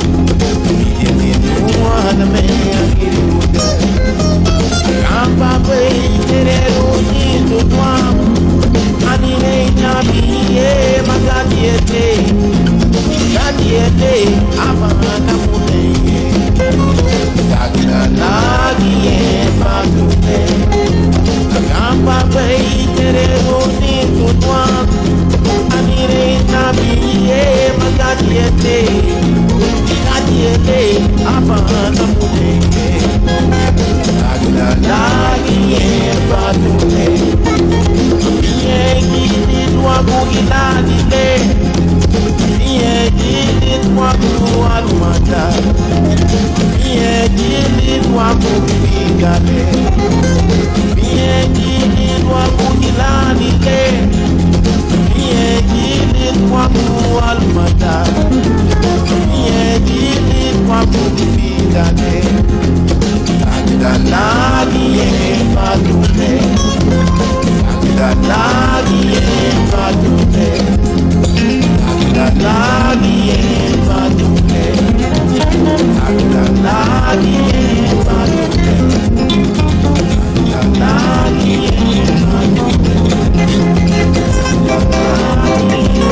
Aname agiri buda Kamba bei tere uni tutwa Anire nabiye magadiete Gadiete amana muneye Dagda lagi e badune Kamba bei tere uni tutwa Anire nabiye magadiete Gadiete amana muneye Dagda lagi e badune Miye gili lwa mugilani le Miye gili lwa mualumata Miye gili lwa mugigale Miye gili lwa mugilani le Miye gili lwa mualumata Miye gili lwa mugigale Dagda lagi e badune Dagda lagi e badune Dagda lagi e badune Dagda lagi e badune Dagda lagi e badune Dagda lagi e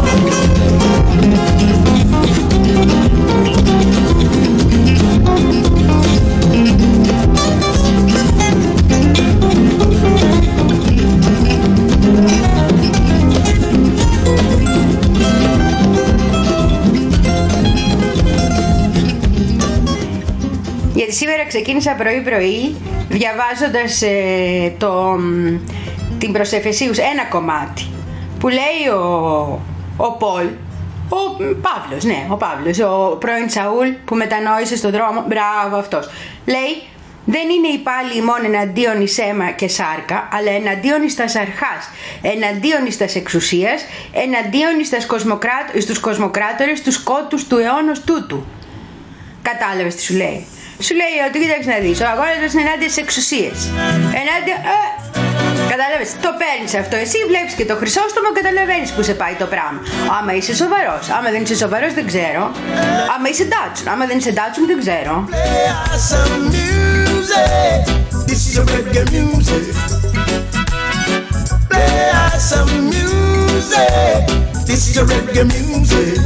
Γιατί σήμερα ξεκίνησα πρωί-πρωί διαβάζοντας ε, το, την προς Εφεσίους ένα κομμάτι που λέει ο, ο Πολ, ο Παύλος, ναι, ο Παύλος, ο πρώην Σαούλ που μετανόησε στον δρόμο, μπράβο αυτός, λέει δεν είναι οι πάλι ημών εναντίον εις αίμα και σάρκα, αλλά εναντίον εις τας αρχάς, εναντίον εις τας εξουσίας, εναντίον εις τας κοσμοκράτ, εις τους κοσμοκράτορες, τους σκότους του αιώνος τούτου. Κατάλαβες τι σου λέει? Σου λέει ότι κοίταξε να δεις, ο αγώνας μας είναι ενάντια στις εξουσίες, ενάντια... Ε, Κατάλαβες, το παίρνεις αυτό εσύ, βλέπεις και το χρυσόστομο, καταλαβαίνεις που σε πάει το πράγμα. Άμα είσαι σοβαρός, άμα δεν είσαι σοβαρός δεν ξέρω. Άμα είσαι ντάτσουν, άμα δεν είσαι ντάτσουν δεν ξέρω. This is your reggae music. Play us some music. This is your reggae music.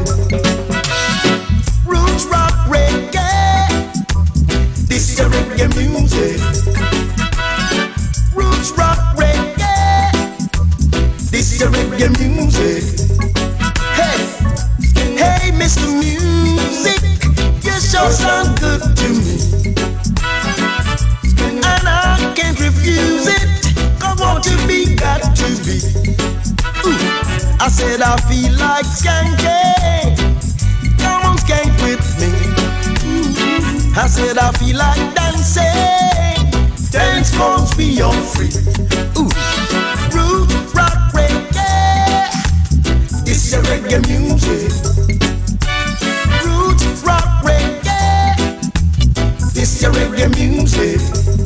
Roots rock reggae. This is your reggae music. Roots rock reggae. This is your reggae music. Hey, hey, Mister Music, you sure sound good to me. And I can't refuse it, 'cause want to be, got to be. Ooh, I said I feel like skanking. Come on, skank with me. Ooh, I said I feel like dancing. Dance cause we are free. Ooh, root rock reggae. This is reggae music. Root rock reggae. This is reggae music.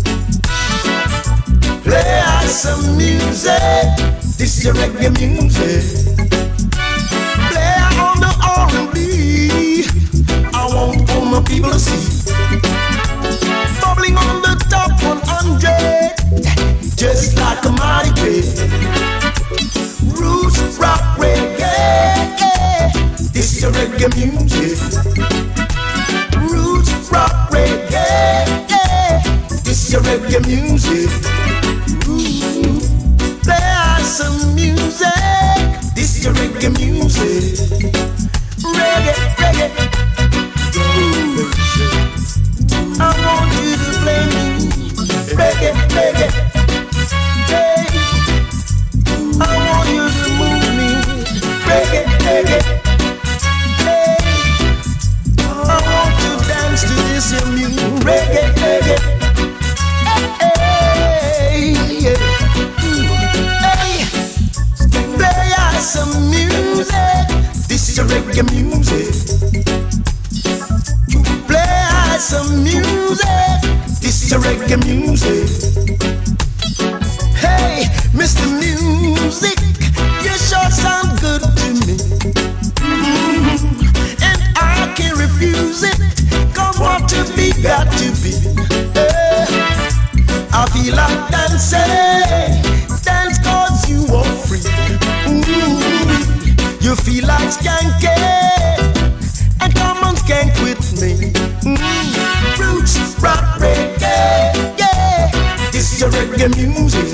Play us some music. This is your reggae music. Play on the R and B. I want all my people to see. Bubbling on the top one hundred, just like a mighty wave. Roots rock reggae. This is your reggae music. Roots rock reggae. This is your reggae music. Play us some music. This is your reggae music. Reggae, reggae. Ooh. I want you to play me. Reggae, reggae. Hey. I want you to move me. Reggae, reggae. Hey. I want to dance to this music. Reggae, reggae. Hey, yeah. Play us some music. This is your reggae music. Play us some music. This is your reggae music. Hey, Mister Music, you sure sound good to me. Mm-hmm. And I can't refuse it, 'cause want to be, got to be. Hey, I feel like dancing. Dance 'cause you are free. Ooh, you feel like skanking, and come on skank with me. Mm, roots rock reggae, yeah. This is your reggae music.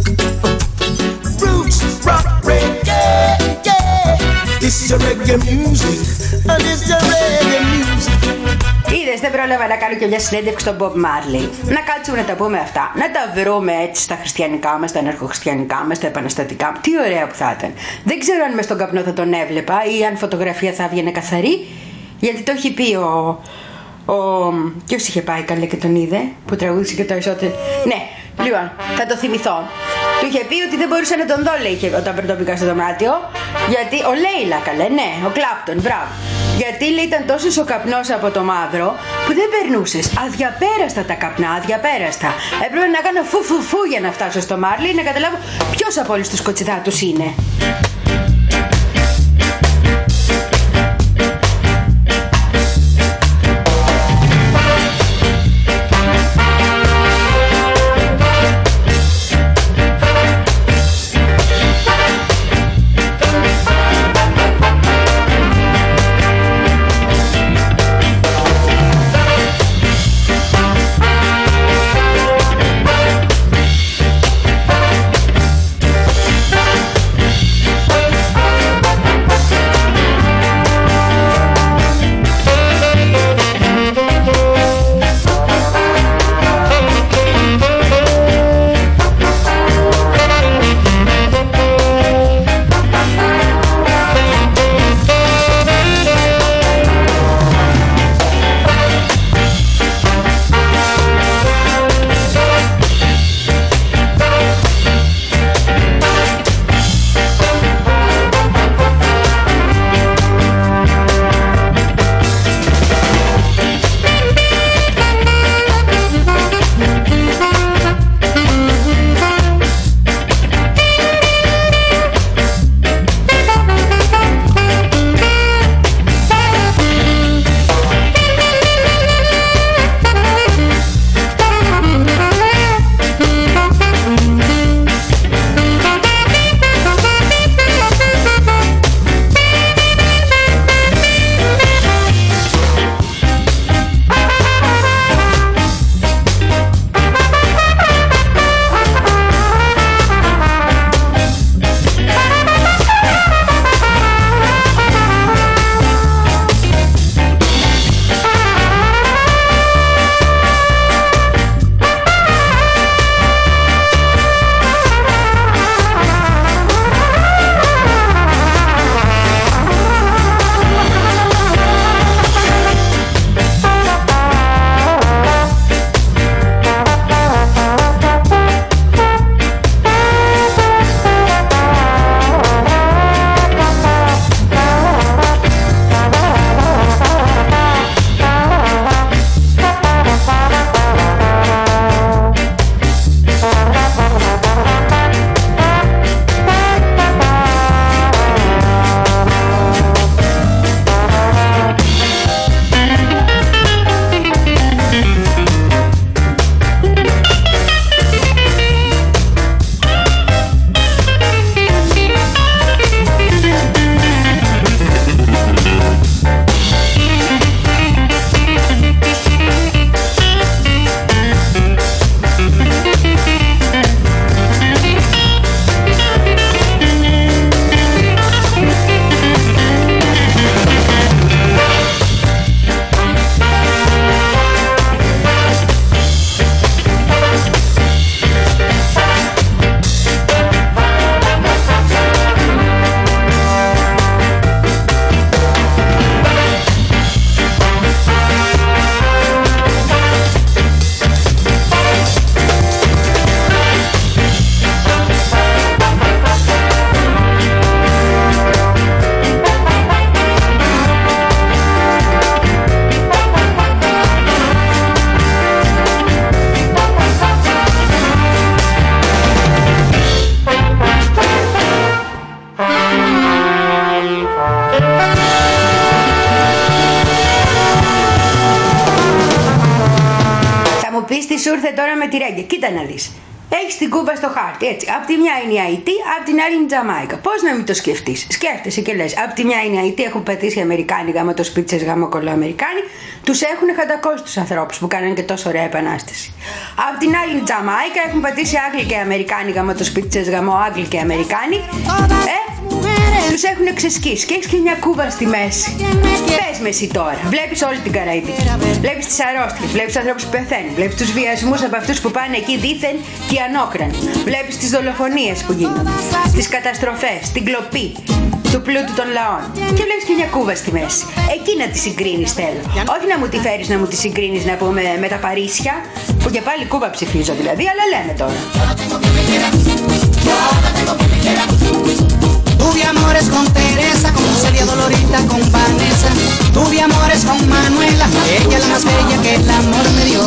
Roots rock reggae, yeah. This is your reggae music, and this is your reggae music. Είδες, δεν πρόλαβα να κάνω και μια συνέντευξη στον Bob Marley. Να κάτσουμε να τα πούμε αυτά. Να τα βρούμε έτσι στα χριστιανικά μας, στα αναρχοχριστιανικά μας, στα επαναστατικά μας. Τι ωραία που θα ήταν. Δεν ξέρω αν μες στον καπνό θα τον έβλεπα ή αν φωτογραφία θα έβγαινε καθαρή. Γιατί το έχει πει ο. ο ποιος είχε πάει καλέ και τον είδε, που τραγούδισε και το ισότερο. Ναι, λοιπόν, θα το θυμηθώ. Του είχε πει ότι δεν μπορούσε να τον δω, λέει, όταν πρώτο μπήκα στο δωμάτιο. Γιατί. Ο Λέιλα, καλέ, ναι, ο Κλάπτον, μπράβο. Γιατί λέει ήταν τόσος ο καπνός από το μαύρο που δεν περνούσες. Αδιαπέραστα τα καπνά, αδιαπέραστα. Έπρεπε να κάνω φου φου φου για να φτάσω στο Μάρλι, να καταλάβω ποιος από όλους τους κοτσιδάτους είναι. πεις τι σου ήρθε τώρα με τη ρέγγε. Κοίτα να δεις. Έχεις την Κούβα στο χάρτη, έτσι. Απ' τη μια είναι η Αϊτή, απ' την άλλη είναι η Τζαμάικα. Πώς να μην το σκεφτείς? Σκέφτεσαι και λες: απ' τη μια είναι η Αϊτή, έχουν πατήσει οι Αμερικάνοι γάμο το σπίτσες γάμο κολοαμερικάνοι. Τους έχουν χαντακώσει τους ανθρώπους που κάνανε και τόσο ωραία επανάσταση. Απ' την άλλη είναι η Τζαμάικα, έχουν πατήσει Άγγλοι και Αμερικάνοι γάμο το σπίτσες γάμο Άγγλοι και Αμερικάνοι. Ε, τους έχουν ξεσκίσει και έχεις και μια Κούβα στη μέση. Πες με εσύ τώρα, βλέπεις όλη την Καραϊβική. Βλέπεις τις αρρώστιες, βλέπεις τους ανθρώπους που πεθαίνουν, βλέπεις τους βιασμούς από αυτούς που πάνε εκεί δήθεν και ανόκρανοι. Βλέπεις τις δολοφονίες που γίνονται, τις καταστροφές, την κλοπή του πλούτου των λαών. Και βλέπεις και μια Κούβα στη μέση. Εκεί να τη συγκρίνεις θέλω. Όχι να μου τη φέρεις να μου τη συγκρίνεις να πούμε με τα Παρίσια, που και πάλι Κούβα ψηφίζω δηλαδή, αλλά λέμε τώρα. Tuve amores con Teresa, con Celia Dolorita, con Vanessa. Tuve amores con Manuela, ella la más bella que el amor me dio.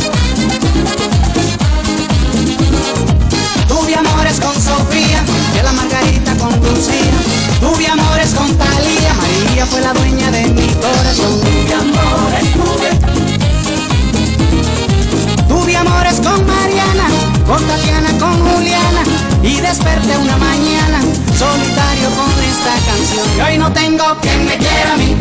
Tuve amores con Sofía, y a la Margarita con Lucía. Tuve amores con Talía, María fue la dueña de mi corazón. Tuve amores, tuve. Tuve amores con Mariana, con Tatiana, con Juliana. Y desperté una mañana solitario con esta canción. Y hoy no tengo quien me quiera a mí.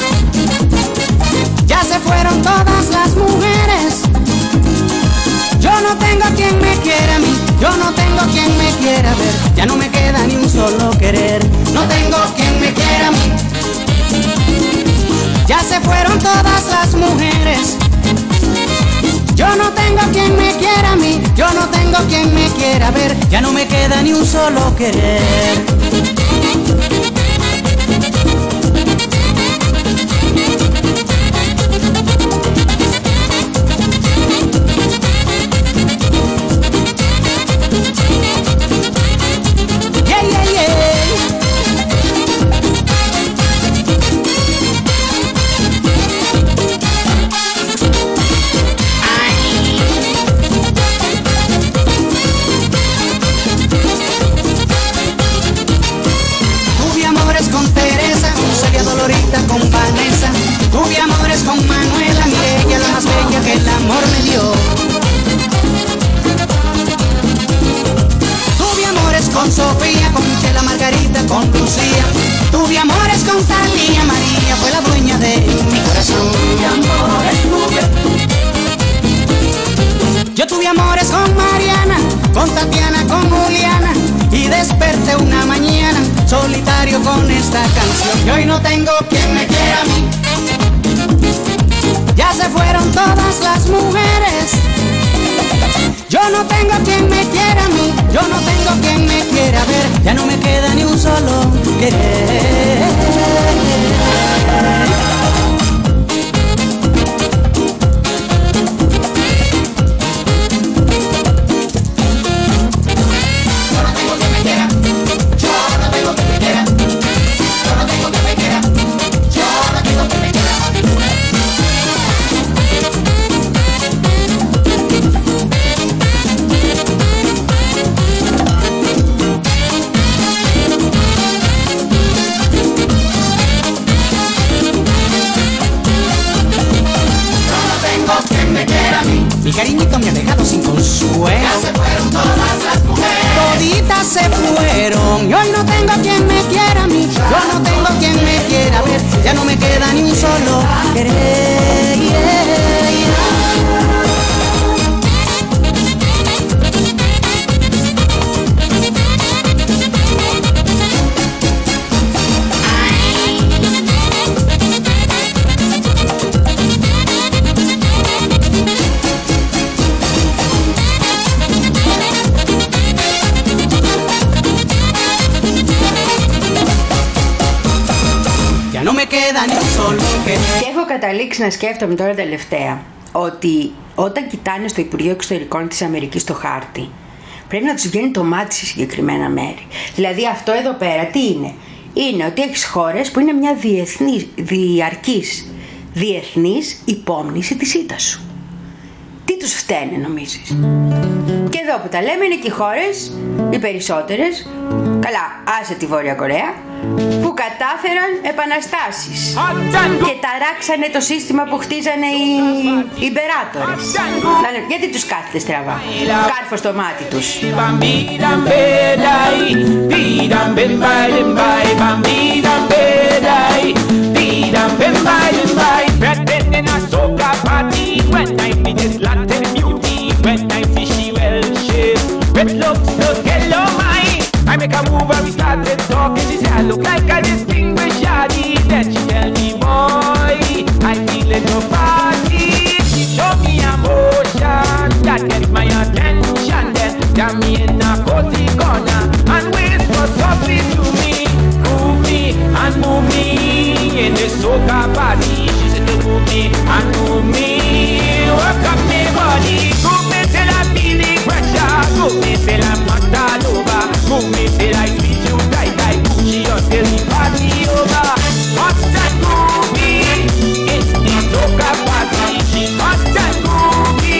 Ya se fueron todas las mujeres. Yo no tengo quien me quiera a mí. Yo no tengo quien me quiera ver. Ya no me queda ni un solo querer. No tengo quien me quiera a mí. Ya se fueron todas las mujeres. Yo no tengo quien me quiera a mí, yo no tengo quien me quiera ver, ya no me queda ni un solo querer. Yeah, yeah, yeah. Con Vanessa, tuve amores con Manuela, mire ella la más bella que el amor me dio. Tuve amores con Sofía, con Chela, Margarita, con Lucía. Tuve amores con Talía, María fue la dueña de mi corazón. Tuve amores, tuve. Yo tuve amores con Mariana, con Tatiana, con Juliana. Y desperté una mañana solitario con esta canción. Y hoy no tengo quien me quiera a mí. Ya se fueron todas las mujeres. Yo no tengo quien me quiera a mí. Yo no tengo quien me quiera ver. Ya no me queda ni un solo querer. Mi cariñito me ha dejado sin consuelo. Ya se fueron todas las mujeres. Toditas se fueron. Y hoy no tengo quien me quiera a mí. Yo no tengo quien me quiera ver. Ya no me queda ni un solo querer. Yeah, yeah. Και έχω καταλήξει να σκέφτομαι τώρα τελευταία ότι όταν κοιτάνε στο Υπουργείο Εξωτερικών της Αμερικής το χάρτη, πρέπει να τους βγαίνει το μάτι σε συγκεκριμένα μέρη. Δηλαδή αυτό εδώ πέρα τι είναι? Είναι ότι έχεις χώρες που είναι μια διεθνής, διαρκής διεθνής υπόμνηση της ήττας σου. Τι τους φταίνε νομίζεις? Και εδώ που τα λέμε είναι και οι χώρες, οι περισσότερες, καλά άσε τη Βόρεια Κορέα, που κατ' κατάφεραν επαναστάσεις και ταράξανε το σύστημα που χτίζανε οι ιμπεράτορες. Γιατί τους κάθετε στραβά? Κάρφο στο μάτι τους. Red looks to hello my I make a move and we started talking. She said I look like a distinguished yardie. Then she tell me boy I feel it to party. She show me emotion that gets my attention. Then got me in a cozy corner and whisper softly to me, move me and move me in this soca party. She said to move me and move me, work up my body, move me till I feel the pressure. Move me till I'm not all over. Move me till I squeeze you tight like Gucci until the party over. Hot and groovy, it's the soca party. She's hot and groovy,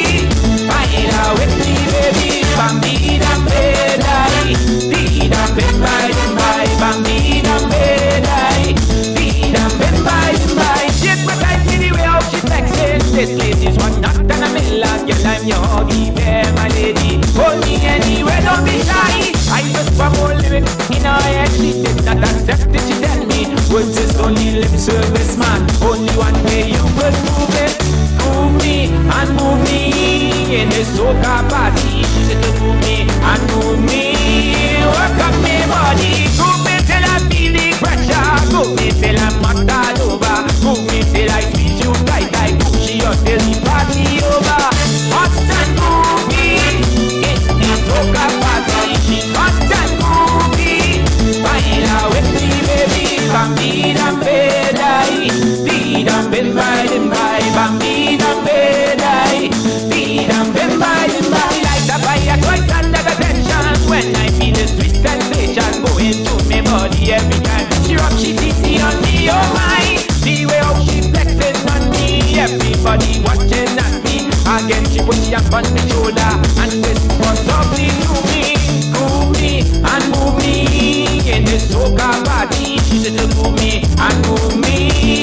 find out with me baby. Bambida bedai, bida bedai, bedai. Bambida bedai, bida bedai, bedai. Shake my tight in the way how she flexing. This lady's one not and a million. Girl I'm your huggy there my lady. Hold me anywhere, don't be shy. I just one more lyric in her head. She did not accept it, she tell me words is only lip service man. Only one way you could move it. Move me and move me in this soca party. She said to move me and move me, work up my body. Move me till I feel the pressure. Move me till I'm not all over. Move me till I squeeze you tight like Gucci until the party over. Hot and groovy, it's the soca party. She's hot and groovy, find out with me baby. Bambida bedai, bida bedai, bedai. Bambida bedai, bida bedai, bedai. Like the fire twice under the tension when I feel the sweet sensation going through my body every time. She rock, she titty on me, oh my. The way how she flexing on me, everybody watching at me. Again she put she up on the shoulder and this was softly to me. Move me and move me in this soca party. She said to move me and move me,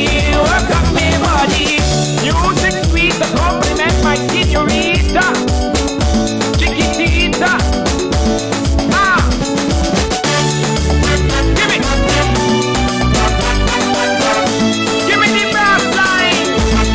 work up my body. Music sweet, the compliment my señorita, chiquitita. Ah, give me, give me the bass line.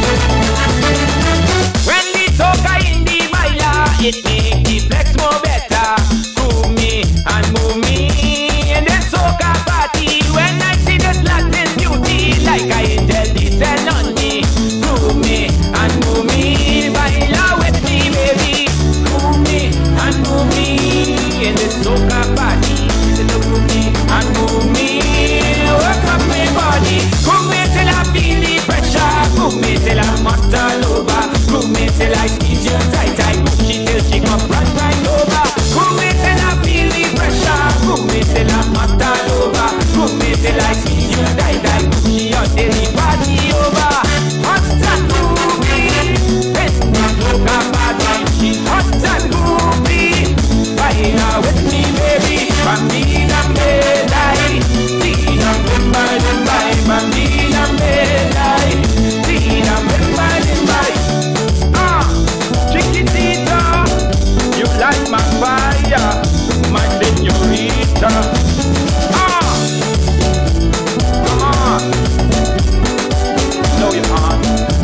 When the soca in the baila, it make the flex more better. Move me and move me in this soca party. When I see this Latin beauty, like I angel descend on me. Move me and move me, baila with me baby. Move me and move me in this soca party. Move me and move me, work up my body. Move me till I feel the pressure. Move me till I'm not all over. Move me till I squeeze you tight, tight. Move she till she come right right over. Move me till I feel the pressure. Move me till I'm not all over. Move me till I squeeze you tight, tight. Move she until the party over. Hot and groovy, it's the soca party. She's hot and groovy, baila with me baby. Bambida bedai, bida bedai, bedai. Bambida bedai, bida bedai, bedai. Ah, chiquitita, you light my fire, my señorita. Ah, come on, blow your heart.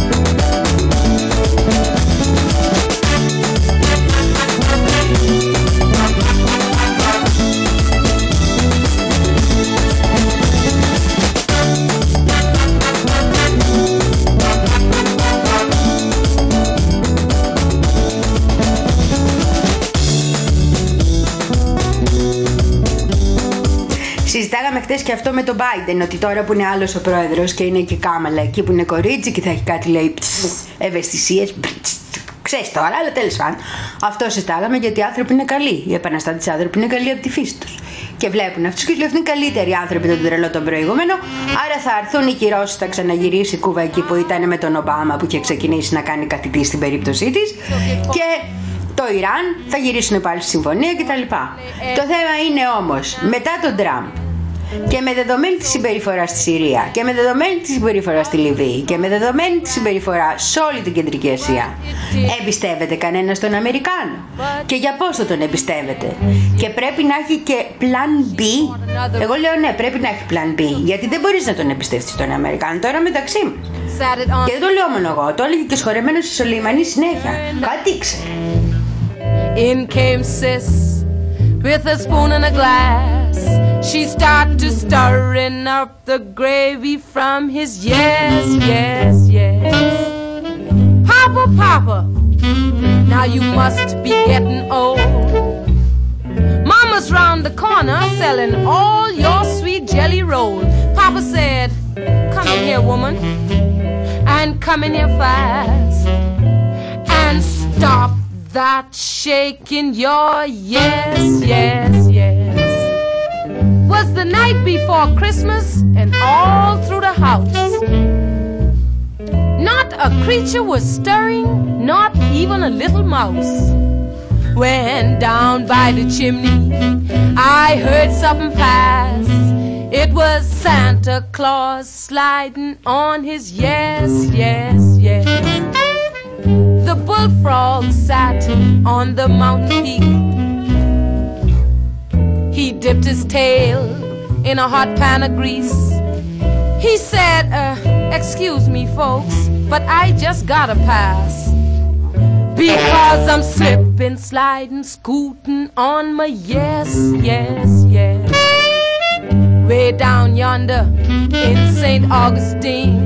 Συζητάγαμε χτες και αυτό με τον Biden, ότι τώρα που είναι άλλος ο πρόεδρος και είναι και η Κάμαλα εκεί που είναι κορίτσι και θα έχει κάτι λέει ευαισθησίες, ξέρεις τώρα, αλλά τέλος πάντων. Αυτό συζητάγαμε γιατί οι άνθρωποι είναι καλοί. Οι επαναστάτες άνθρωποι είναι καλοί από τη φύση τους. Και βλέπουν αυτούς και βλέπουν καλύτεροι άνθρωποι τον τρελό τον προηγούμενο. Άρα θα έρθουν οι κυρώσεις, θα ξαναγυρίσει η Κούβα εκεί που ήταν με τον Ομπάμα που είχε ξεκινήσει να κάνει κάτι τι στην περίπτωσή της. Και το Ιράν θα γυρίσουν πάλι στη συμφωνία κτλ. Το θέμα είναι όμως μετά τον Τραμπ Και με δεδομένη τη συμπεριφορά στη Συρία και με δεδομένη τη συμπεριφορά στη Λιβύη και με δεδομένη τη συμπεριφορά σε όλη την Κεντρική Ασία, εμπιστεύεται κανένα τον Αμερικάνο? Και για πόσο τον εμπιστεύεται? Και πρέπει να έχει και plan B. Εγώ λέω ναι, πρέπει να έχει plan B, γιατί δεν μπορείς να τον εμπιστευτείς τον Αμερικάνο. Τώρα μεταξύ μου, και δεν το λέω μόνο εγώ, το έλεγε και σχορεμένος στη Σολεϊμανή συνέχεια. Κάτι ήξερε. In came sis with a spoon and a glass. She started to stirring up the gravy from his yes, yes, yes. Papa, Papa, now you must be getting old. Mama's round the corner selling all your sweet jelly roll. Papa said, come in here, woman, and come in here fast, and stop that shaking your yes, yes, yes. Was the night before Christmas, and all through the house not a creature was stirring, not even a little mouse. When down by the chimney I heard something pass. It was Santa Claus sliding on his yes, yes, yes. The bullfrog sat on the mountain peak. He dipped his tail in a hot pan of grease. He said, uh, excuse me folks, but I just gotta pass, because I'm slipping, sliding, scooting on my yes, yes, yes. Way down yonder in Saint Augustine,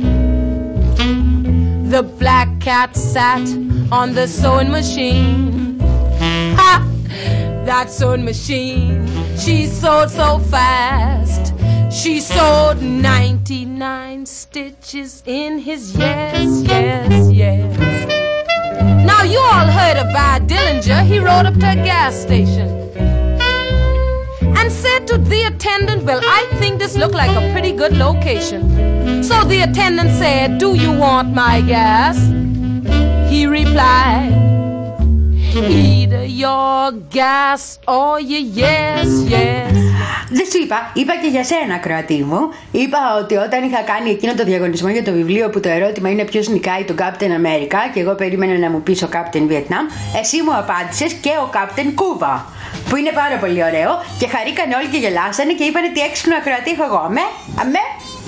the black cat sat on the sewing machine. Ha! That sewing machine, she sewed so fast. She sewed ninety-nine stitches in his yes, yes, yes. Now you all heard about Dillinger. He rode up to a gas station and said to the attendant, well, I think this looked like a pretty good location. So the attendant said, do you want my gas? He replied, either your gas or your yes, yes. Δεν σου είπα, είπα και για σένα, Κροατή μου. Είπα ότι όταν είχα κάνει εκείνο το διαγωνισμό για το βιβλίο που το ερώτημα είναι ποιος νικάει τον Captain America και εγώ περίμενα να μου πεις ο Captain Vietnam, εσύ μου απάντησες και ο Captain Cuba, που είναι πάρα πολύ ωραίο και χαρήκανε όλοι και γελάσανε και είπανε τι έξυπνο ακροατή έχω εγώ. Αμέ, αμέ.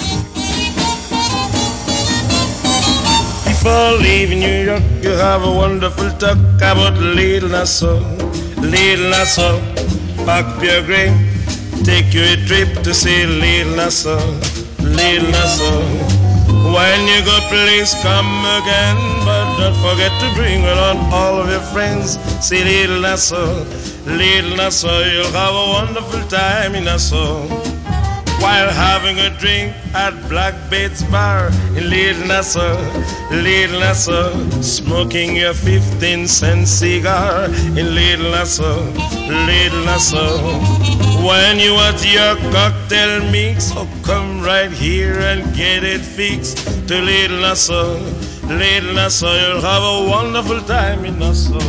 Before leaving New York, you have a wonderful talk about Little Nassau, Little Nassau. Pack your grain, take you a trip to see Little Nassau, Little Nassau. When you go, please come again, but don't forget to bring along all of your friends. See Little Nassau, Little Nassau. You'll have a wonderful time in Nassau, while having a drink at Blackbeard's bar in Little Nassau, Little Nassau, smoking your fifteen cent cigar in Little Nassau, Little Nassau. When you want your cocktail mix, oh come right here and get it fixed to Little Nassau, Little Nassau. You'll have a wonderful time in Nassau.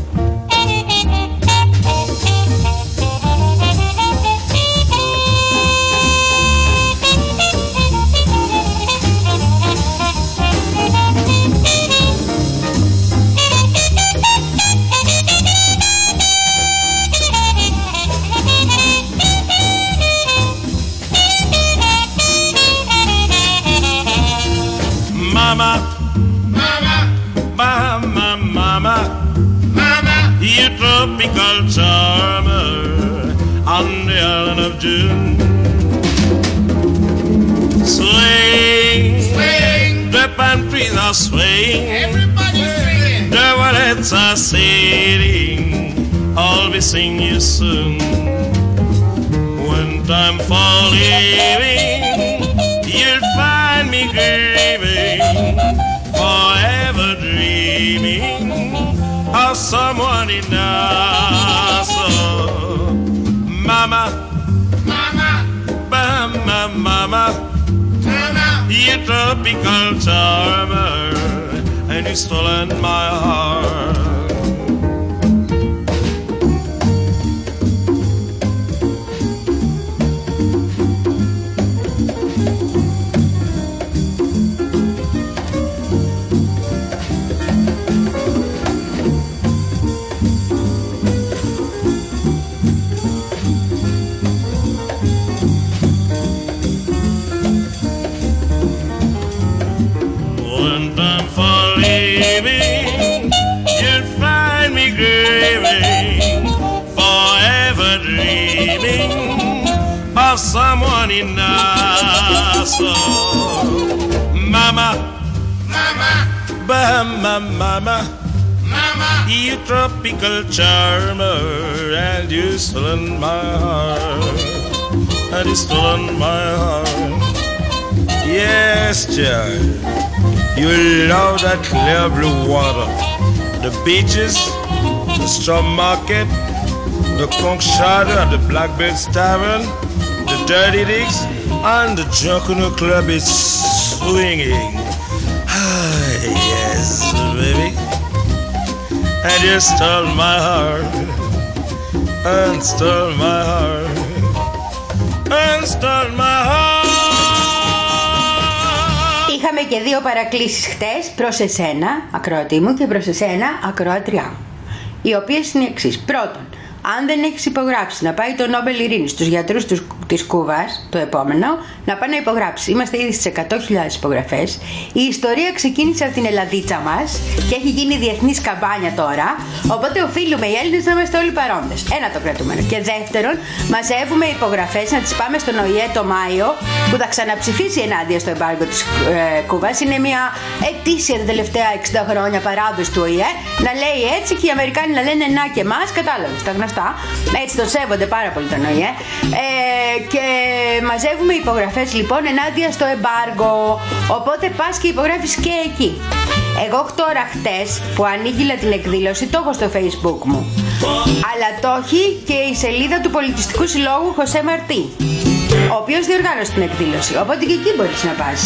Mama, mama, mama, mama, mama, you tropical charmer on the island of June. Swing, swing, the palm trees are swaying, everybody's swinging, the violets are sailing, I'll be seeing you soon. When time for leaving, you'll find me grieving, forever dreaming of someone in Nassau. Mama, mama, mama, mama, mama, you tropical charmer, and you stolen my heart. Mama, mama, mama, you tropical charmer, and you stolen my heart, and you stolen my heart. Yes, child, you love that clear blue water, the beaches, the straw market, the conch shadow and the blackbird's tavern, the dirty digs, and the Junkanoo club is swinging. Ah, yes, baby. And you stole my heart, and stole my heart, and stole my heart. Είχαμε και δύο παρακλήσεις χτες προς εσένα, ακροατή μου, και προς εσένα, ακροατριά μου, οι οποίες είναι οι εξής. Πρώτον, αν δεν έχεις υπογράψει να πάει το Νόμπελ Ειρήνης στους γιατρούς τους, της Κούβας, το επόμενο, να πάει να υπογράψει. Είμαστε ήδη στις εκατό χιλιάδες υπογραφές. Η ιστορία ξεκίνησε από την Ελλαδίτσα μας και έχει γίνει διεθνής καμπάνια τώρα. Οπότε οφείλουμε οι Έλληνες να είμαστε όλοι παρόντες. Ένα το κρατούμενο. Και δεύτερον, μαζεύουμε υπογραφές να τις πάμε στον Ο Η Ε το Μάιο, που θα ξαναψηφίσει ενάντια στο εμπάργκο της ε, Κούβας. Είναι μια ετήσια τα τελευταία εξήντα χρόνια παράδοση του Ο Η Ε να λέει έτσι και οι Αμερικάνοι να λένε να και εμάς, κατάλαβες τα γνωστά. Έτσι το σέβονται πάρα πολύ τον Ο Η Ε. ε και μαζεύουμε υπογραφές λοιπόν ενάντια στο εμπάργκο. Οπότε πας και υπογράφεις και εκεί. Εγώ τώρα χτες που ανήγγειλα την εκδήλωση το έχω στο Facebook μου, αλλά το έχει και η σελίδα του Πολιτιστικού Συλλόγου Χωσέ Μαρτί, ο οποίος διοργάνωσε την εκδήλωση. Οπότε και εκεί μπορείς να πας.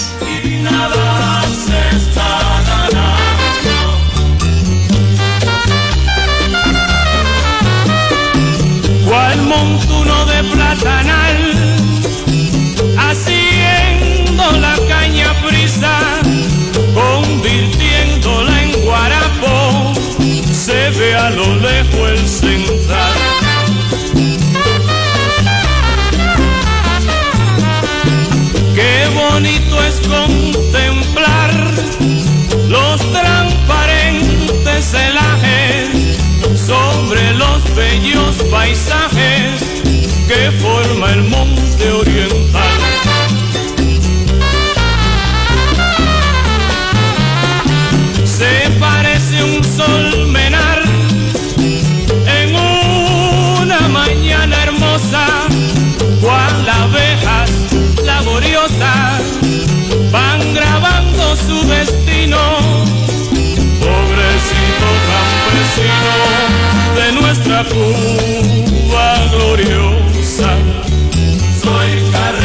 Cual montuno de platanal, haciendo la caña prisa, convirtiéndola en guarapo, se ve a lo lejos el central. Qué bonito es contemplar los transparentes celajes sobre los bellos paisajes que forma el monte oriental. Se parece un sol menar en una mañana hermosa, cual abejas laboriosas van grabando su destino. Pobrecito campesino de nuestra Cuba gloriosa, soy carrera.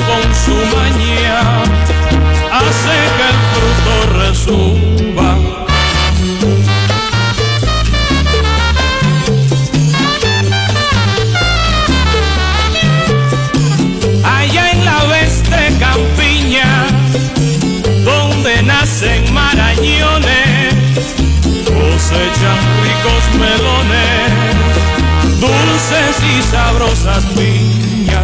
con su maña hace que el fruto resumba. Allá en la oeste campiña, donde nacen marañones, cosechan ricos melones, dulces y sabrosas piñas.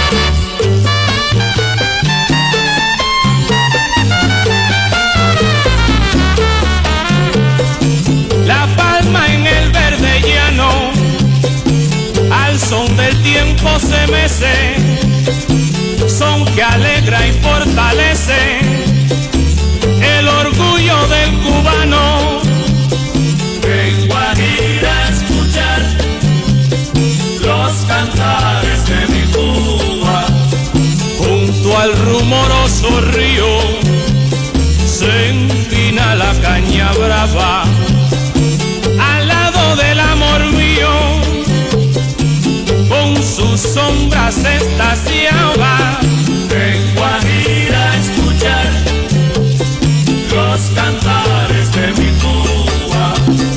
La palma en el verde llano, al son del tiempo se mece, son que alegra y fortalece el orgullo del cubano. Vengo a ir a escuchar los cantares de mi Cuba. Junto al rumoroso río se empina la caña brava, al lado del amor mío, con sus sombras extasiaba. Vengo a ir a escuchar los cantares de mi Cuba.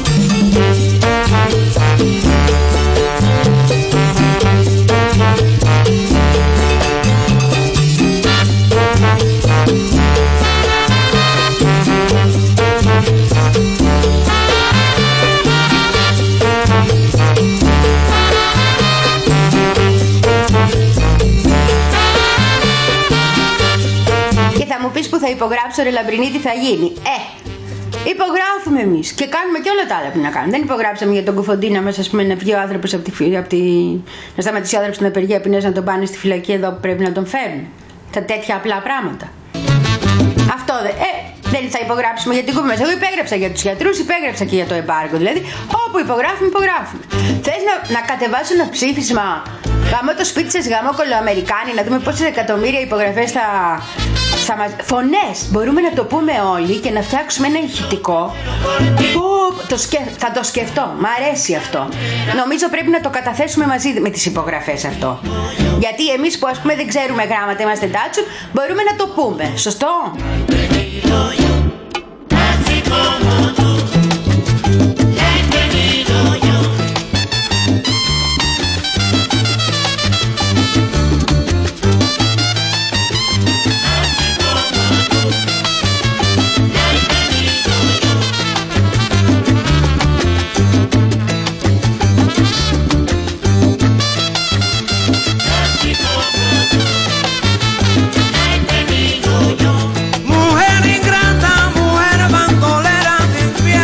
Πεις που θα υπογράψω ρε λαμπρινή, τι θα γίνει? Ε, υπογράφουμε εμείς και κάνουμε και όλα τα άλλα που να κάνουμε. Δεν υπογράψαμε για τον Κουφοντίνα μας, ας πούμε, να βγει ο άνθρωπος από τη, από τη, να σταματήσει ο άνθρωπος στην απεργία ποινές, να τον πάνε στη φυλακή εδώ που πρέπει να τον φέρουν. Τα τέτοια απλά πράγματα. Αυτό δεν. Ε, δεν θα υπογράψουμε για την Κούβα μας. Εγώ υπέγραψα για τους γιατρούς, υπέγραψα και για το εμπάργκο. Δηλαδή, όπου υπογράφουμε, υπογράφουμε. Θες να, να κατεβάσω ένα ψήφισμα? Γαμώ το σπίτι σας, γαμώ κολοαμερικάνοι, να δούμε πόσες εκατομμύρια υπογραφές θα. Θα μας... Φωνές, μπορούμε να το πούμε όλοι και να φτιάξουμε ένα ηχητικό που το σκε... θα το σκεφτώ, μ' αρέσει αυτό. Νομίζω πρέπει να το καταθέσουμε μαζί με τις υπογραφές αυτό. Γιατί εμείς που ας πούμε δεν ξέρουμε γράμματα, είμαστε τάτσου, μπορούμε να το πούμε, σωστό? Mujer ingrata, mujer bandolera,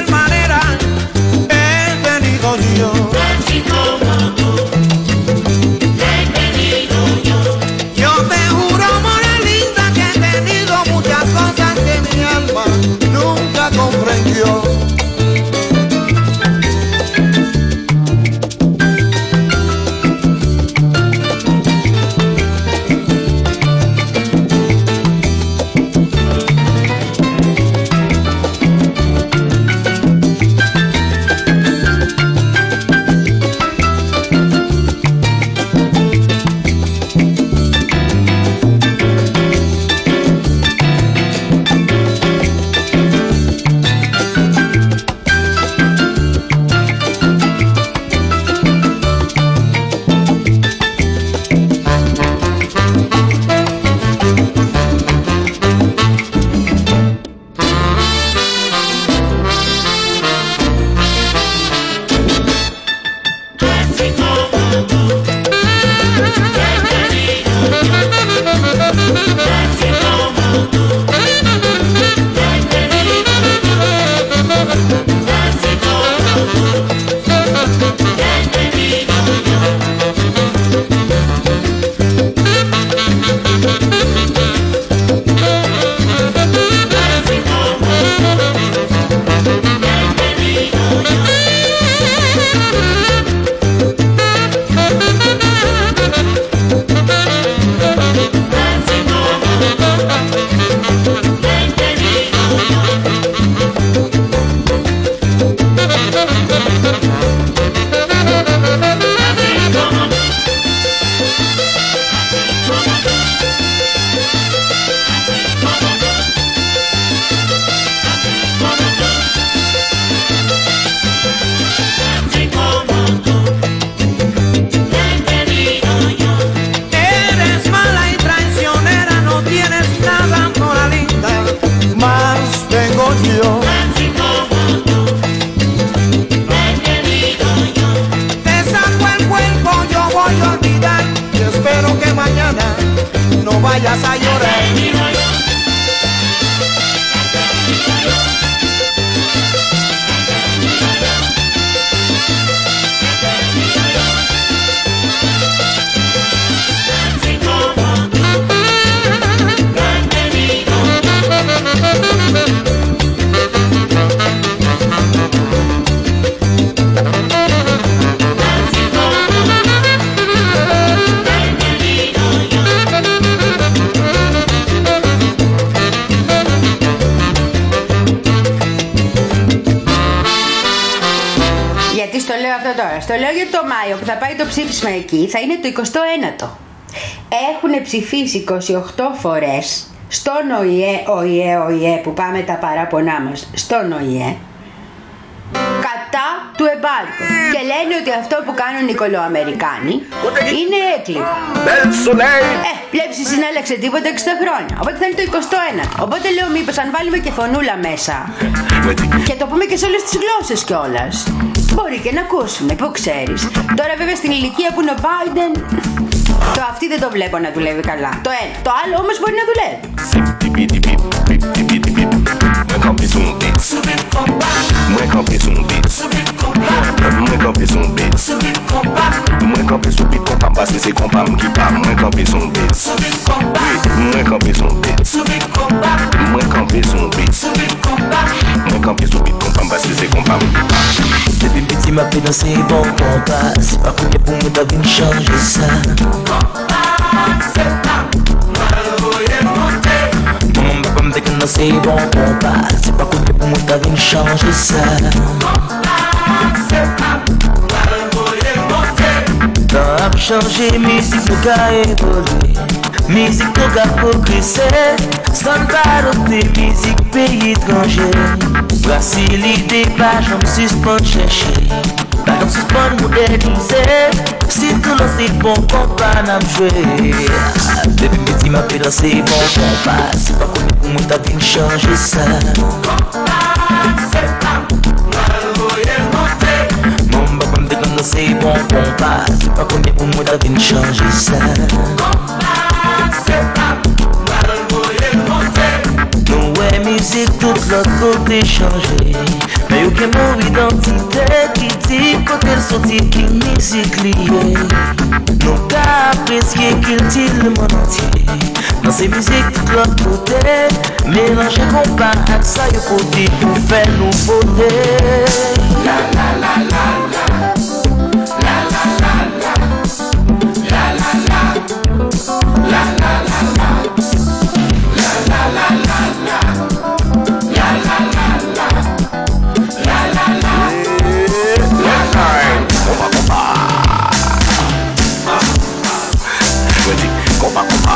vayas a llorar. Στο λέω αυτό τώρα. Στο λέω για το Μάιο που θα πάει το ψήφισμα εκεί. Θα είναι το εικοστό ένατο. Έχουν ψηφίσει είκοσι οκτώ φορές στον ΟΗΕ, ΟΗΕ, ΟΗΕ που πάμε τα παράπονά μας στον ΟΗΕ κατά του εμπάργου. Και λένε ότι αυτό που κάνουν οι κολοαμερικάνοι είναι έκλειο. Ε, βλέπεις εσύ να άλλαξε τίποτα εξήντα χρόνια. Οπότε θα είναι το εικοστό ένατο. Οπότε λέω μήπως αν βάλουμε και φωνούλα μέσα και το πούμε και σε όλες τις γλώσσες κιόλας, μπορεί και να ακούσουμε, πού ξέρεις. Τώρα βέβαια στην ηλικία που είναι ο Biden, το αυτή δεν το βλέπω να δουλεύει καλά. Το ένα. Το άλλο όμως μπορεί να δουλεύει. Mwen kampe son bit Mwen kampe son bit Mwen kampe son bit Mwen kampe son bit Kompam paske se kompam ki pa Mwen kampe son bit Mwen kampe son bit Mwen kampe son bit Mwen kampe son bit Kompam paske se kompam ki pa. Depuis petit m'a fait danser bon compas. C'est pas connu pour moi t'as vu changer ça. C'est pas maman m'a pas me dire que danser bon compas. C'est pas connu pour moi t'as vu changer ça. C'est pas temps a changé, musique nous a évolué. Musique nous a progressé. Sans paroter, musique pays étranger. Facilité, pas j'en suspends chercher. Pas j'en suspends moderniser. Si tout le c'est bon compas n'a joué. Depuis petit m'a fait danser bon compas. C'est pas connu pour moi t'as vu changer ça. C'est pas mon papa me dit que danser bon compas. C'est pas connu pour moi t'as vu changer ça. C'est pas musique, tout l'autre côté changé. Mais y'a que mon identité qui dit côté le sorti qui musique liée. Nous qu'à apprécier qu'il dit le monde entier. Dans ces musiques, tout l'autre côté mélanger compas avec ça y'a côté pour faire nouveauté. La la la la la. La la la la. La la la. La la la la. La la la la la. Compa, compa.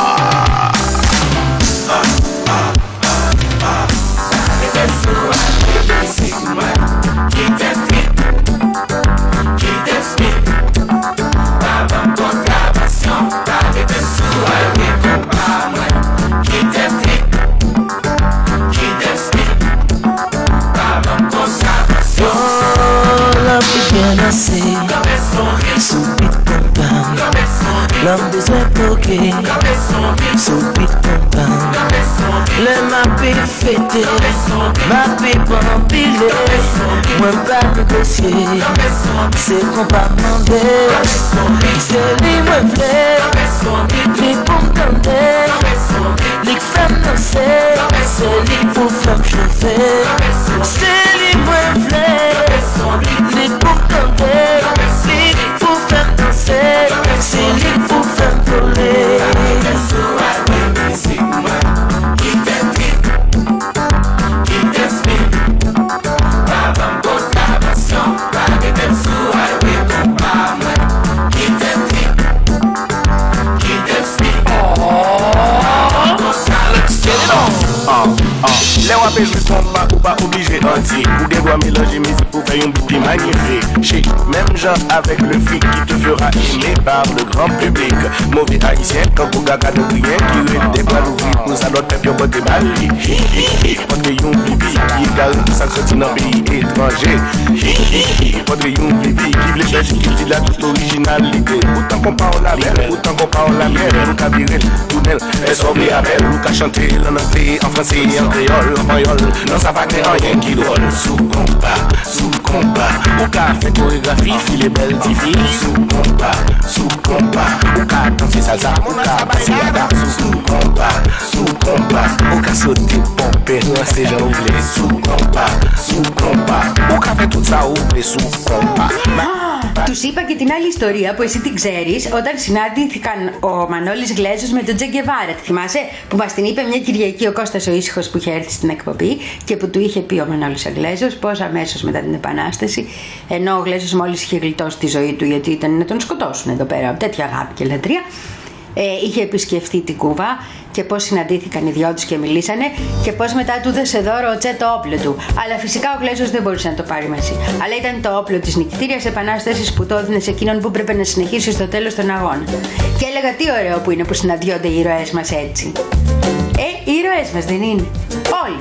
L'homme besoin bloqué, sous beat compas. Le mapé fêté, mapé empilé. Moi pas négocier, c'est qu'on pas demander. C'est lui moi v'lait, lui pour m'tender. Lui femme danser, c'est lui pour femme chauffer. C'est lui moi v'lait, lui pour m'tender. Lui pour femme danser, c'est lui pour femme voler. Oh wap jouer compas ou pas obligé entier. Ou gen doit mélanger musique pour faire un beat qui magnifique. Chez même genre avec le fric qui te fera aimer par le grand public. Mauvais haïtien, quand vous gaga de rien, qui rêve des bras l'ouvrir pour ça notre peuple botte bali. Hi hi hi, votre yon vivi qui est garé pour ça que sorti dans pays étranger. Hi hi hi, votre yon vivi qui voulait faire qui dit la toute originalité. Autant qu'on parle la belle, autant qu'on parle la mienne, nous qu'a viré, tournel, elle s'oublie avec, nous qu'a chanté, l'annoncé en français, en créole, en créole, non ça va que rien qui drôle. Sous compas, sous compas, ou qu'a fait chorégraphie, fille les belles filles. Sous compas, sous compas, ou qu'a danser salsa, ou qu'a passer à la sous compas, sous compas, ou qu'a sauter pomper, lancer j'en oublie. Sous compas, sous compas, ou qu'a fait tout ça oublie sous compas. Τους είπα και την άλλη ιστορία που εσύ την ξέρεις, όταν συνάντηθηκαν ο Μανώλης Γλέζος με τον Τζε Γκεβάρα. Τη θυμάσαι που μας την είπε μια Κυριακή ο Κώστας ο Ήσυχος που είχε έρθει στην εκπομπή και που του είχε πει ο Μανώλης Γλέζος πως αμέσως μετά την Επανάσταση, ενώ ο Γλέζος μόλις είχε γλιτώσει τη ζωή του γιατί ήταν να τον σκοτώσουν εδώ πέρα, τέτοια αγάπη και λατρεία, ε, είχε επισκεφτεί την Κούβα και πώς συναντήθηκαν οι δυο τους και μιλήσανε και πώς μετά του έδωσε δώρο ο Τσε το όπλο του. Αλλά φυσικά ο Γλέζος δεν μπορούσε να το πάρει μαζί. Αλλά ήταν το όπλο της νικητήριας επανάστασης που το έδινε σε εκείνον που πρέπει να συνεχίσει στο τέλος των αγώνα. Και έλεγα τι ωραίο που είναι που συναντιόνται οι ήρωές μας έτσι. Ε, οι ήρωές μας δεν είναι? Όλοι.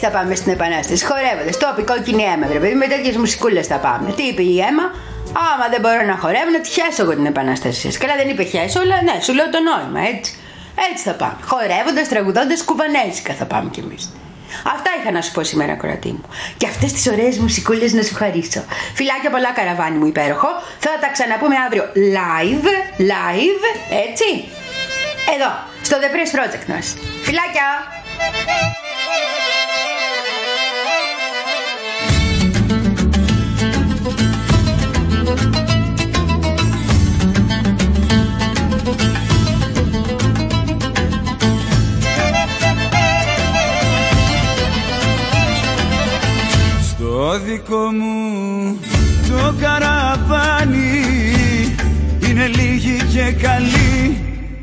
θα πάμε στην Επανάσταση, χορεύοντας. Το είπε η κόκκινη Έμα, βρε παιδί, με τέτοιες μουσικούλες θα πάμε. Τι είπε η Έμα? Άμα δεν μπορώ να χορεύω, να τη χέσω εγώ την Επανάσταση σας. Καλά, δεν είπε χέσω, αλλά ναι, σου λέω το νόημα, έτσι. Έτσι θα πάμε. Χορεύοντας, τραγουδώντας, κουβανέζικα θα πάμε κι εμείς. Αυτά είχα να σου πω σήμερα, κορατή μου. Και αυτές τις ωραίες μουσικούλες να σου χαρίσω. Φιλάκια πολλά, καραβάνι μου υπέροχο. Θα τα ξαναπούμε αύριο live, live, έτσι. Εδώ, στο The Press Project μας. Φιλάκια! Στο δικό μου το καραβάνι είναι λίγοι και καλοί,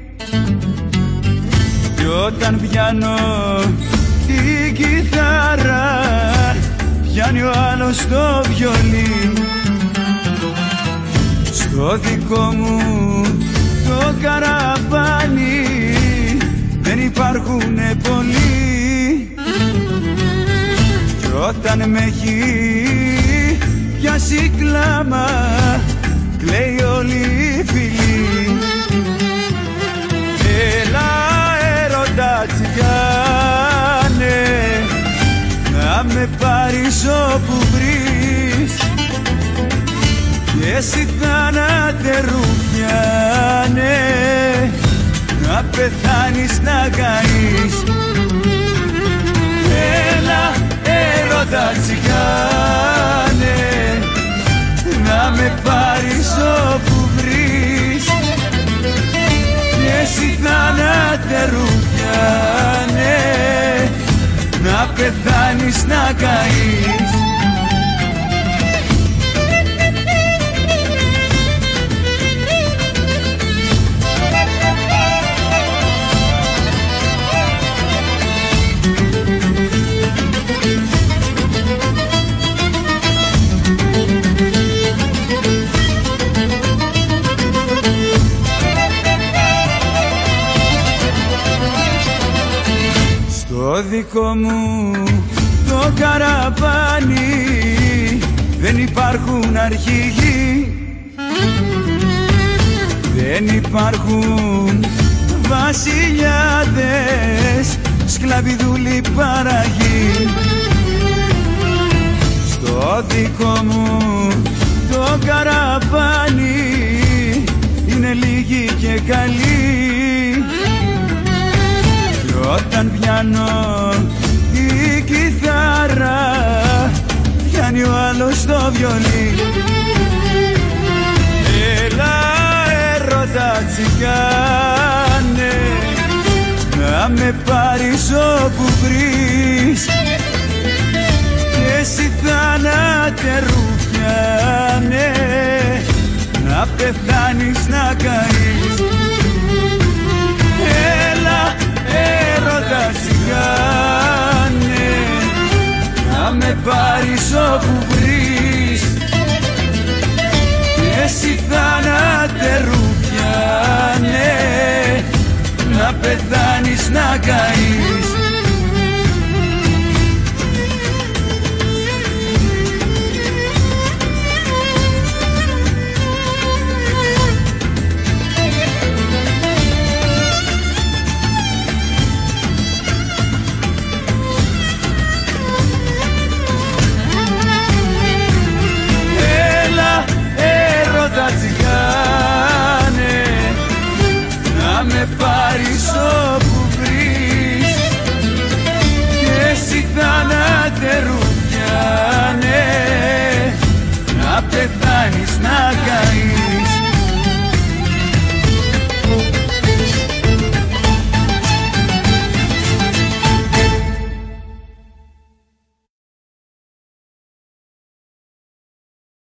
κι όταν πιάνω την κιθάρα πιάνει ο άλλος το βιολί. Στο δικό μου το καραβάνι δεν υπάρχουνε πολλοί, κι όταν με έχει πιάσει κλάμα κλαίει όλη η φυλή. Έλα έρωτα τσιγάνε, να με πάρεις όπου βρεις, και εσύ θάνατε ρουφιάνε, να πεθάνεις να καείς. Έλα έρωτα τσιγάνε, να με πάρεις όπου βρεις, και εσύ θάνατε ρουφιάνε, να πεθάνεις να καείς. Το δικό μου το καραβάνι δεν υπάρχουν αρχηγοί, δεν υπάρχουν βασιλιάδες, σκλαβιδούλοι παραγοί. Στο δικό μου το καραβάνι είναι λίγοι και καλοί, όταν πιάνω την κιθάρα πιάνει ο άλλος το βιολί. Έλα έρωτα τσιγάνε, να με πάρεις όπου βρεις, και εσύ θάνατε ρουφιάνε, να πεθάνεις να καείς. Έλα έρωτα τσιγάνε, να με πάρεις όπου βρεις, και εσύ θάνατε ρουφιάνε, να πεθάνεις να καείς.